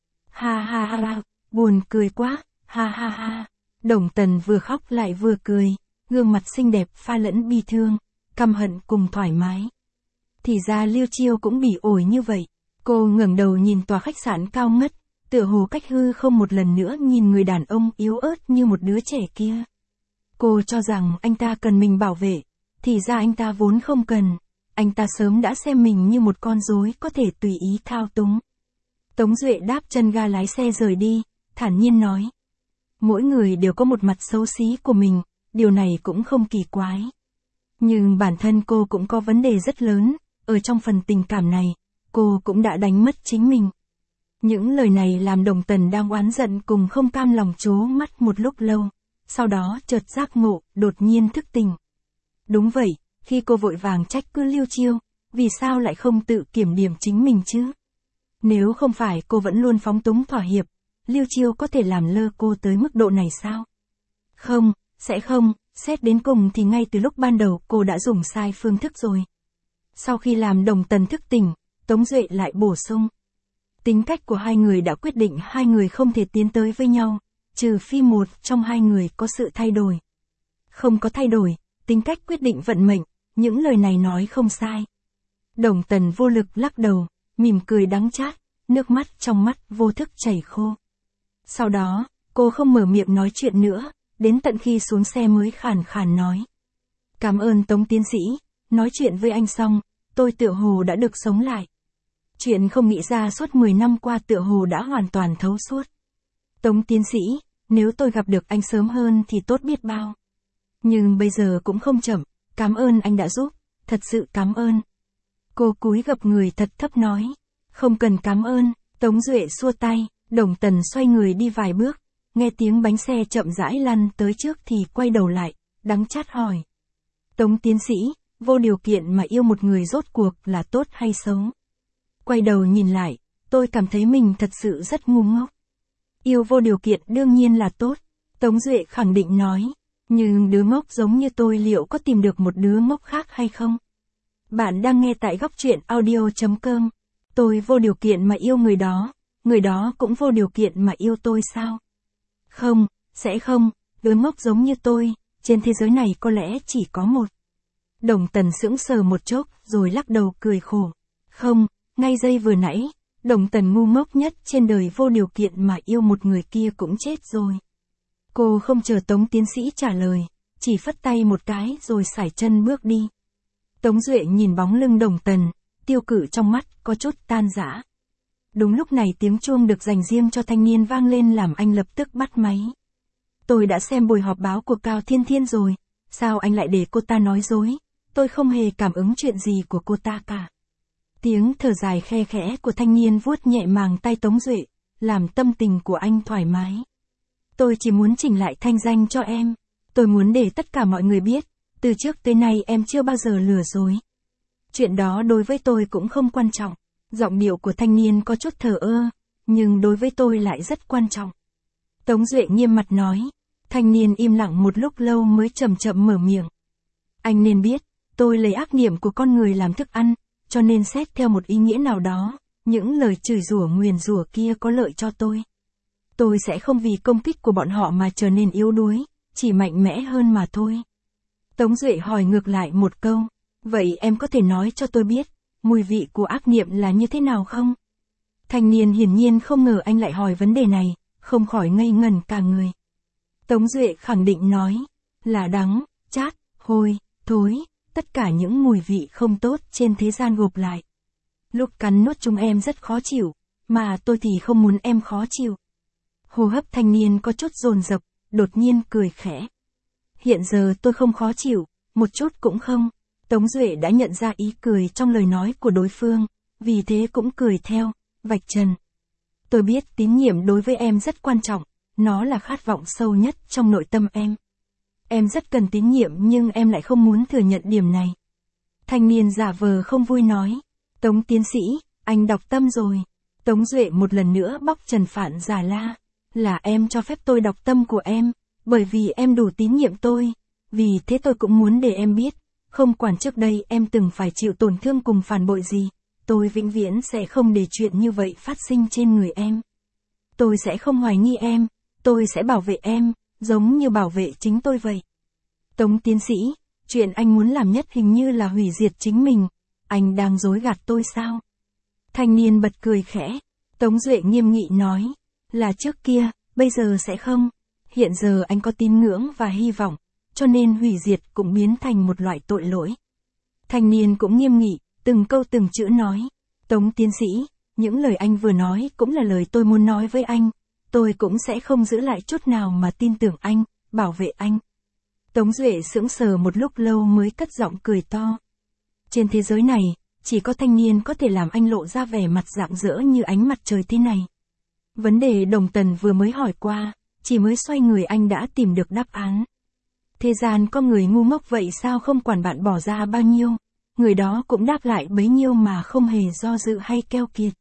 Ha ha ha ha, buồn cười quá, ha ha ha. Đồng Tần vừa khóc lại vừa cười, gương mặt xinh đẹp pha lẫn bi thương, căm hận cùng thoải mái. Thì ra Liêu Chiêu cũng bị ổi như vậy. Cô ngẩng đầu nhìn tòa khách sạn cao ngất, tựa hồ cách hư không một lần nữa nhìn người đàn ông yếu ớt như một đứa trẻ kia. Cô cho rằng anh ta cần mình bảo vệ, thì ra anh ta vốn không cần. Anh ta sớm đã xem mình như một con rối có thể tùy ý thao túng. Tống Duệ đáp chân ga lái xe rời đi, thản nhiên nói. Mỗi người đều có một mặt xấu xí của mình, điều này cũng không kỳ quái. Nhưng bản thân cô cũng có vấn đề rất lớn, ở trong phần tình cảm này, cô cũng đã đánh mất chính mình. Những lời này làm Đồng Tần đang oán giận cùng không cam lòng trố mắt một lúc lâu, sau đó chợt giác ngộ, đột nhiên thức tỉnh. Đúng vậy, khi cô vội vàng trách cứ Liêu Chiêu, vì sao lại không tự kiểm điểm chính mình chứ? Nếu không phải cô vẫn luôn phóng túng thỏa hiệp, Liêu Chiêu có thể làm lơ cô tới mức độ này sao? Không, sẽ không, xét đến cùng thì ngay từ lúc ban đầu cô đã dùng sai phương thức rồi. Sau khi làm Đồng Tần thức tỉnh, Tống Duệ lại bổ sung. Tính cách của hai người đã quyết định hai người không thể tiến tới với nhau, trừ phi một trong hai người có sự thay đổi. Không có thay đổi, tính cách quyết định vận mệnh, những lời này nói không sai. Đồng Tần vô lực lắc đầu, mỉm cười đắng chát, nước mắt trong mắt vô thức chảy khô. Sau đó, cô không mở miệng nói chuyện nữa, đến tận khi xuống xe mới khàn khàn nói. Cảm ơn Tống tiến sĩ, nói chuyện với anh xong, tôi tựa hồ đã được sống lại. Chuyện không nghĩ ra suốt mười năm qua tựa hồ đã hoàn toàn thấu suốt. Tống tiến sĩ, nếu tôi gặp được anh sớm hơn thì tốt biết bao. Nhưng bây giờ cũng không chậm, cảm ơn anh đã giúp, thật sự cảm ơn. Cô cúi gập người thật thấp nói, không cần cảm ơn. Tống Duệ xua tay, Đồng Tần xoay người đi vài bước, nghe tiếng bánh xe chậm rãi lăn tới trước thì quay đầu lại, đắng chát hỏi. Tống tiến sĩ, vô điều kiện mà yêu một người rốt cuộc là tốt hay xấu? Quay đầu nhìn lại, tôi cảm thấy mình thật sự rất ngu ngốc. Yêu vô điều kiện đương nhiên là tốt, Tống Duệ khẳng định nói, nhưng đứa ngốc giống như tôi liệu có tìm được một đứa ngốc khác hay không? Bạn đang nghe tại góc truyện audio chấm com. Tôi vô điều kiện mà yêu người đó, người đó cũng vô điều kiện mà yêu tôi sao? Không, sẽ không, đứa ngốc giống như tôi, trên thế giới này có lẽ chỉ có một. Đồng Tần sững sờ một chốc, rồi lắc đầu cười khổ. Không, ngay giây vừa nãy, Đồng Tần ngu ngốc nhất trên đời vô điều kiện mà yêu một người kia cũng chết rồi. Cô không chờ Tống tiến sĩ trả lời, chỉ phất tay một cái rồi sải chân bước đi. Tống Duệ nhìn bóng lưng Đồng Tần, tiêu cự trong mắt có chút tan rã. Đúng lúc này tiếng chuông được dành riêng cho thanh niên vang lên làm anh lập tức bắt máy. Tôi đã xem buổi họp báo của Cao Thiên Thiên rồi, sao anh lại để cô ta nói dối, tôi không hề cảm ứng chuyện gì của cô ta cả. Tiếng thở dài khe khẽ của thanh niên vuốt nhẹ màng tay Tống Duệ, làm tâm tình của anh thoải mái. Tôi chỉ muốn chỉnh lại thanh danh cho em, tôi muốn để tất cả mọi người biết, từ trước tới nay em chưa bao giờ lừa dối. Chuyện đó đối với tôi cũng không quan trọng. Giọng điệu của thanh niên có chút thờ ơ, nhưng đối với tôi lại rất quan trọng. Tống Duệ nghiêm mặt nói. Thanh niên im lặng một lúc lâu mới chậm chậm mở miệng. Anh nên biết, tôi lấy ác niệm của con người làm thức ăn, cho nên xét theo một ý nghĩa nào đó, những lời chửi rủa nguyền rủa kia có lợi cho tôi. Tôi sẽ không vì công kích của bọn họ mà trở nên yếu đuối, chỉ mạnh mẽ hơn mà thôi. Tống Duệ hỏi ngược lại một câu. Vậy em có thể nói cho tôi biết, mùi vị của ác niệm là như thế nào không? Thanh niên hiển nhiên không ngờ anh lại hỏi vấn đề này, không khỏi ngây ngẩn cả người. Tống Duệ khẳng định nói, là đắng, chát, hôi, thối, tất cả những mùi vị không tốt trên thế gian gộp lại. Lúc cắn nuốt chúng em rất khó chịu, mà tôi thì không muốn em khó chịu. Hô hấp thanh niên có chút dồn dập, đột nhiên cười khẽ. Hiện giờ tôi không khó chịu, một chút cũng không. Tống Duệ đã nhận ra ý cười trong lời nói của đối phương, vì thế cũng cười theo, vạch trần. Tôi biết tín nhiệm đối với em rất quan trọng, nó là khát vọng sâu nhất trong nội tâm em. Em rất cần tín nhiệm nhưng em lại không muốn thừa nhận điểm này. Thanh niên giả vờ không vui nói. Tống tiến sĩ, anh đọc tâm rồi. Tống Duệ một lần nữa bóc trần Phạn Già La. Là em cho phép tôi đọc tâm của em, bởi vì em đủ tín nhiệm tôi. Vì thế tôi cũng muốn để em biết, không quản trước đây em từng phải chịu tổn thương cùng phản bội gì, tôi vĩnh viễn sẽ không để chuyện như vậy phát sinh trên người em. Tôi sẽ không hoài nghi em, tôi sẽ bảo vệ em, giống như bảo vệ chính tôi vậy. Tống tiến sĩ, chuyện anh muốn làm nhất hình như là hủy diệt chính mình, anh đang dối gạt tôi sao? Thanh niên bật cười khẽ, Tống Duệ nghiêm nghị nói, là trước kia, bây giờ sẽ không, hiện giờ anh có tín ngưỡng và hy vọng, cho nên hủy diệt cũng biến thành một loại tội lỗi. Thanh niên cũng nghiêm nghị, từng câu từng chữ nói, Tống tiến sĩ, những lời anh vừa nói cũng là lời tôi muốn nói với anh, tôi cũng sẽ không giữ lại chút nào mà tin tưởng anh, bảo vệ anh. Tống Duệ sững sờ một lúc lâu mới cất giọng cười to. Trên thế giới này, chỉ có thanh niên có thể làm anh lộ ra vẻ mặt rạng rỡ như ánh mặt trời thế này. Vấn đề Đồng Tần vừa mới hỏi qua, chỉ mới xoay người anh đã tìm được đáp án. Thế gian có người ngu ngốc vậy sao không quản bạn bỏ ra bao nhiêu, người đó cũng đáp lại bấy nhiêu mà không hề do dự hay keo kiệt.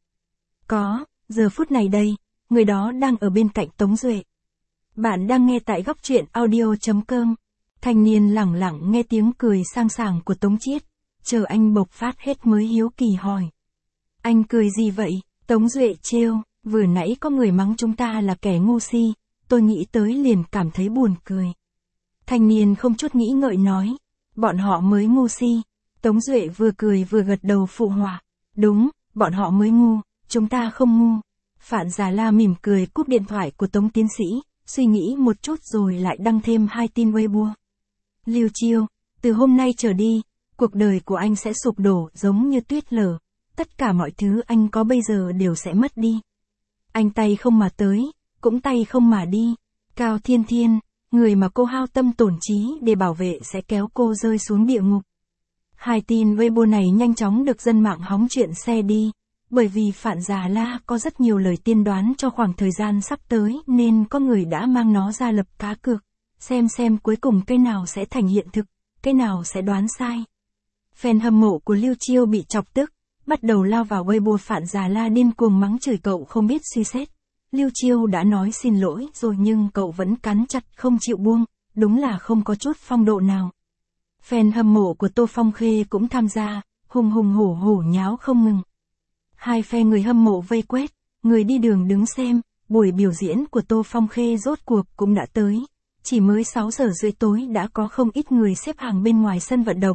Có, giờ phút này đây, người đó đang ở bên cạnh Tống Duệ. Bạn đang nghe tại góc truyện audio chấm com. Thanh niên lẳng lặng nghe tiếng cười sang sảng của Tống Chiết, chờ anh bộc phát hết mới hiếu kỳ hỏi. Anh cười gì vậy? Tống Duệ trêu, vừa nãy có người mắng chúng ta là kẻ ngu si, tôi nghĩ tới liền cảm thấy buồn cười. Thanh niên không chút nghĩ ngợi nói, bọn họ mới ngu si. Tống Duệ vừa cười vừa gật đầu phụ họa, đúng, bọn họ mới ngu, chúng ta không ngu. Phạn Già La mỉm cười cúp điện thoại của Tống tiến sĩ, suy nghĩ một chút rồi lại đăng thêm hai tin Weibo. Liêu Chiêu, từ hôm nay trở đi, cuộc đời của anh sẽ sụp đổ giống như tuyết lở, tất cả mọi thứ anh có bây giờ đều sẽ mất đi. Anh tay không mà tới, cũng tay không mà đi. Cao Thiên Thiên, người mà cô hao tâm tổn trí để bảo vệ sẽ kéo cô rơi xuống địa ngục. Hai tin Weibo này nhanh chóng được dân mạng hóng chuyện xe đi, bởi vì Phạn Già La có rất nhiều lời tiên đoán cho khoảng thời gian sắp tới nên có người đã mang nó ra lập cá cược, xem xem cuối cùng cái nào sẽ thành hiện thực, cái nào sẽ đoán sai. Fan hâm mộ của Liêu Chiêu bị chọc tức, bắt đầu lao vào Weibo Phạn Già La điên cuồng mắng chửi cậu không biết suy xét. Liêu Chiêu đã nói xin lỗi rồi nhưng cậu vẫn cắn chặt không chịu buông, đúng là không có chút phong độ nào. Fan hâm mộ của Tô Phong Khê cũng tham gia, hùng hùng hổ hổ nháo không ngừng. Hai phe người hâm mộ vây quét, người đi đường đứng xem, buổi biểu diễn của Tô Phong Khê rốt cuộc cũng đã tới. Chỉ mới sáu giờ rưỡi tối đã có không ít người xếp hàng bên ngoài sân vận động,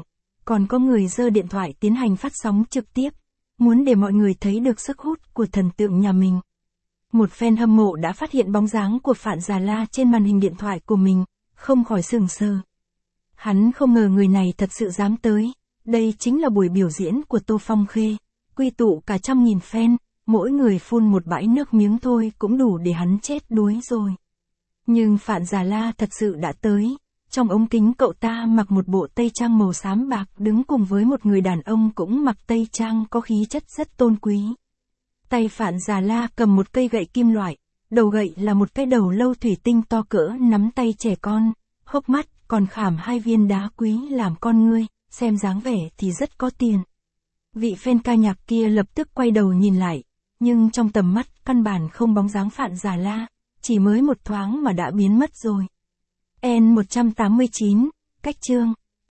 còn có người giơ điện thoại tiến hành phát sóng trực tiếp, muốn để mọi người thấy được sức hút của thần tượng nhà mình. Một fan hâm mộ đã phát hiện bóng dáng của Phạn Già La trên màn hình điện thoại của mình, không khỏi sửng sờ. Hắn không ngờ người này thật sự dám tới, đây chính là buổi biểu diễn của Tô Phong Khê, quy tụ cả trăm nghìn fan, mỗi người phun một bãi nước miếng thôi cũng đủ để hắn chết đuối rồi. Nhưng Phạn Già La thật sự đã tới, trong ống kính cậu ta mặc một bộ tây trang màu xám bạc đứng cùng với một người đàn ông cũng mặc tây trang có khí chất rất tôn quý. Tay Phạn Già La cầm một cây gậy kim loại, đầu gậy là một cái đầu lâu thủy tinh to cỡ nắm tay trẻ con, hốc mắt còn khảm hai viên đá quý làm con ngươi, xem dáng vẻ thì rất có tiền. Vị fan ca nhạc kia lập tức quay đầu nhìn lại, nhưng trong tầm mắt căn bản không bóng dáng Phạn Già La, chỉ mới một thoáng mà đã biến mất rồi. N một trăm tám mươi chín, cách chương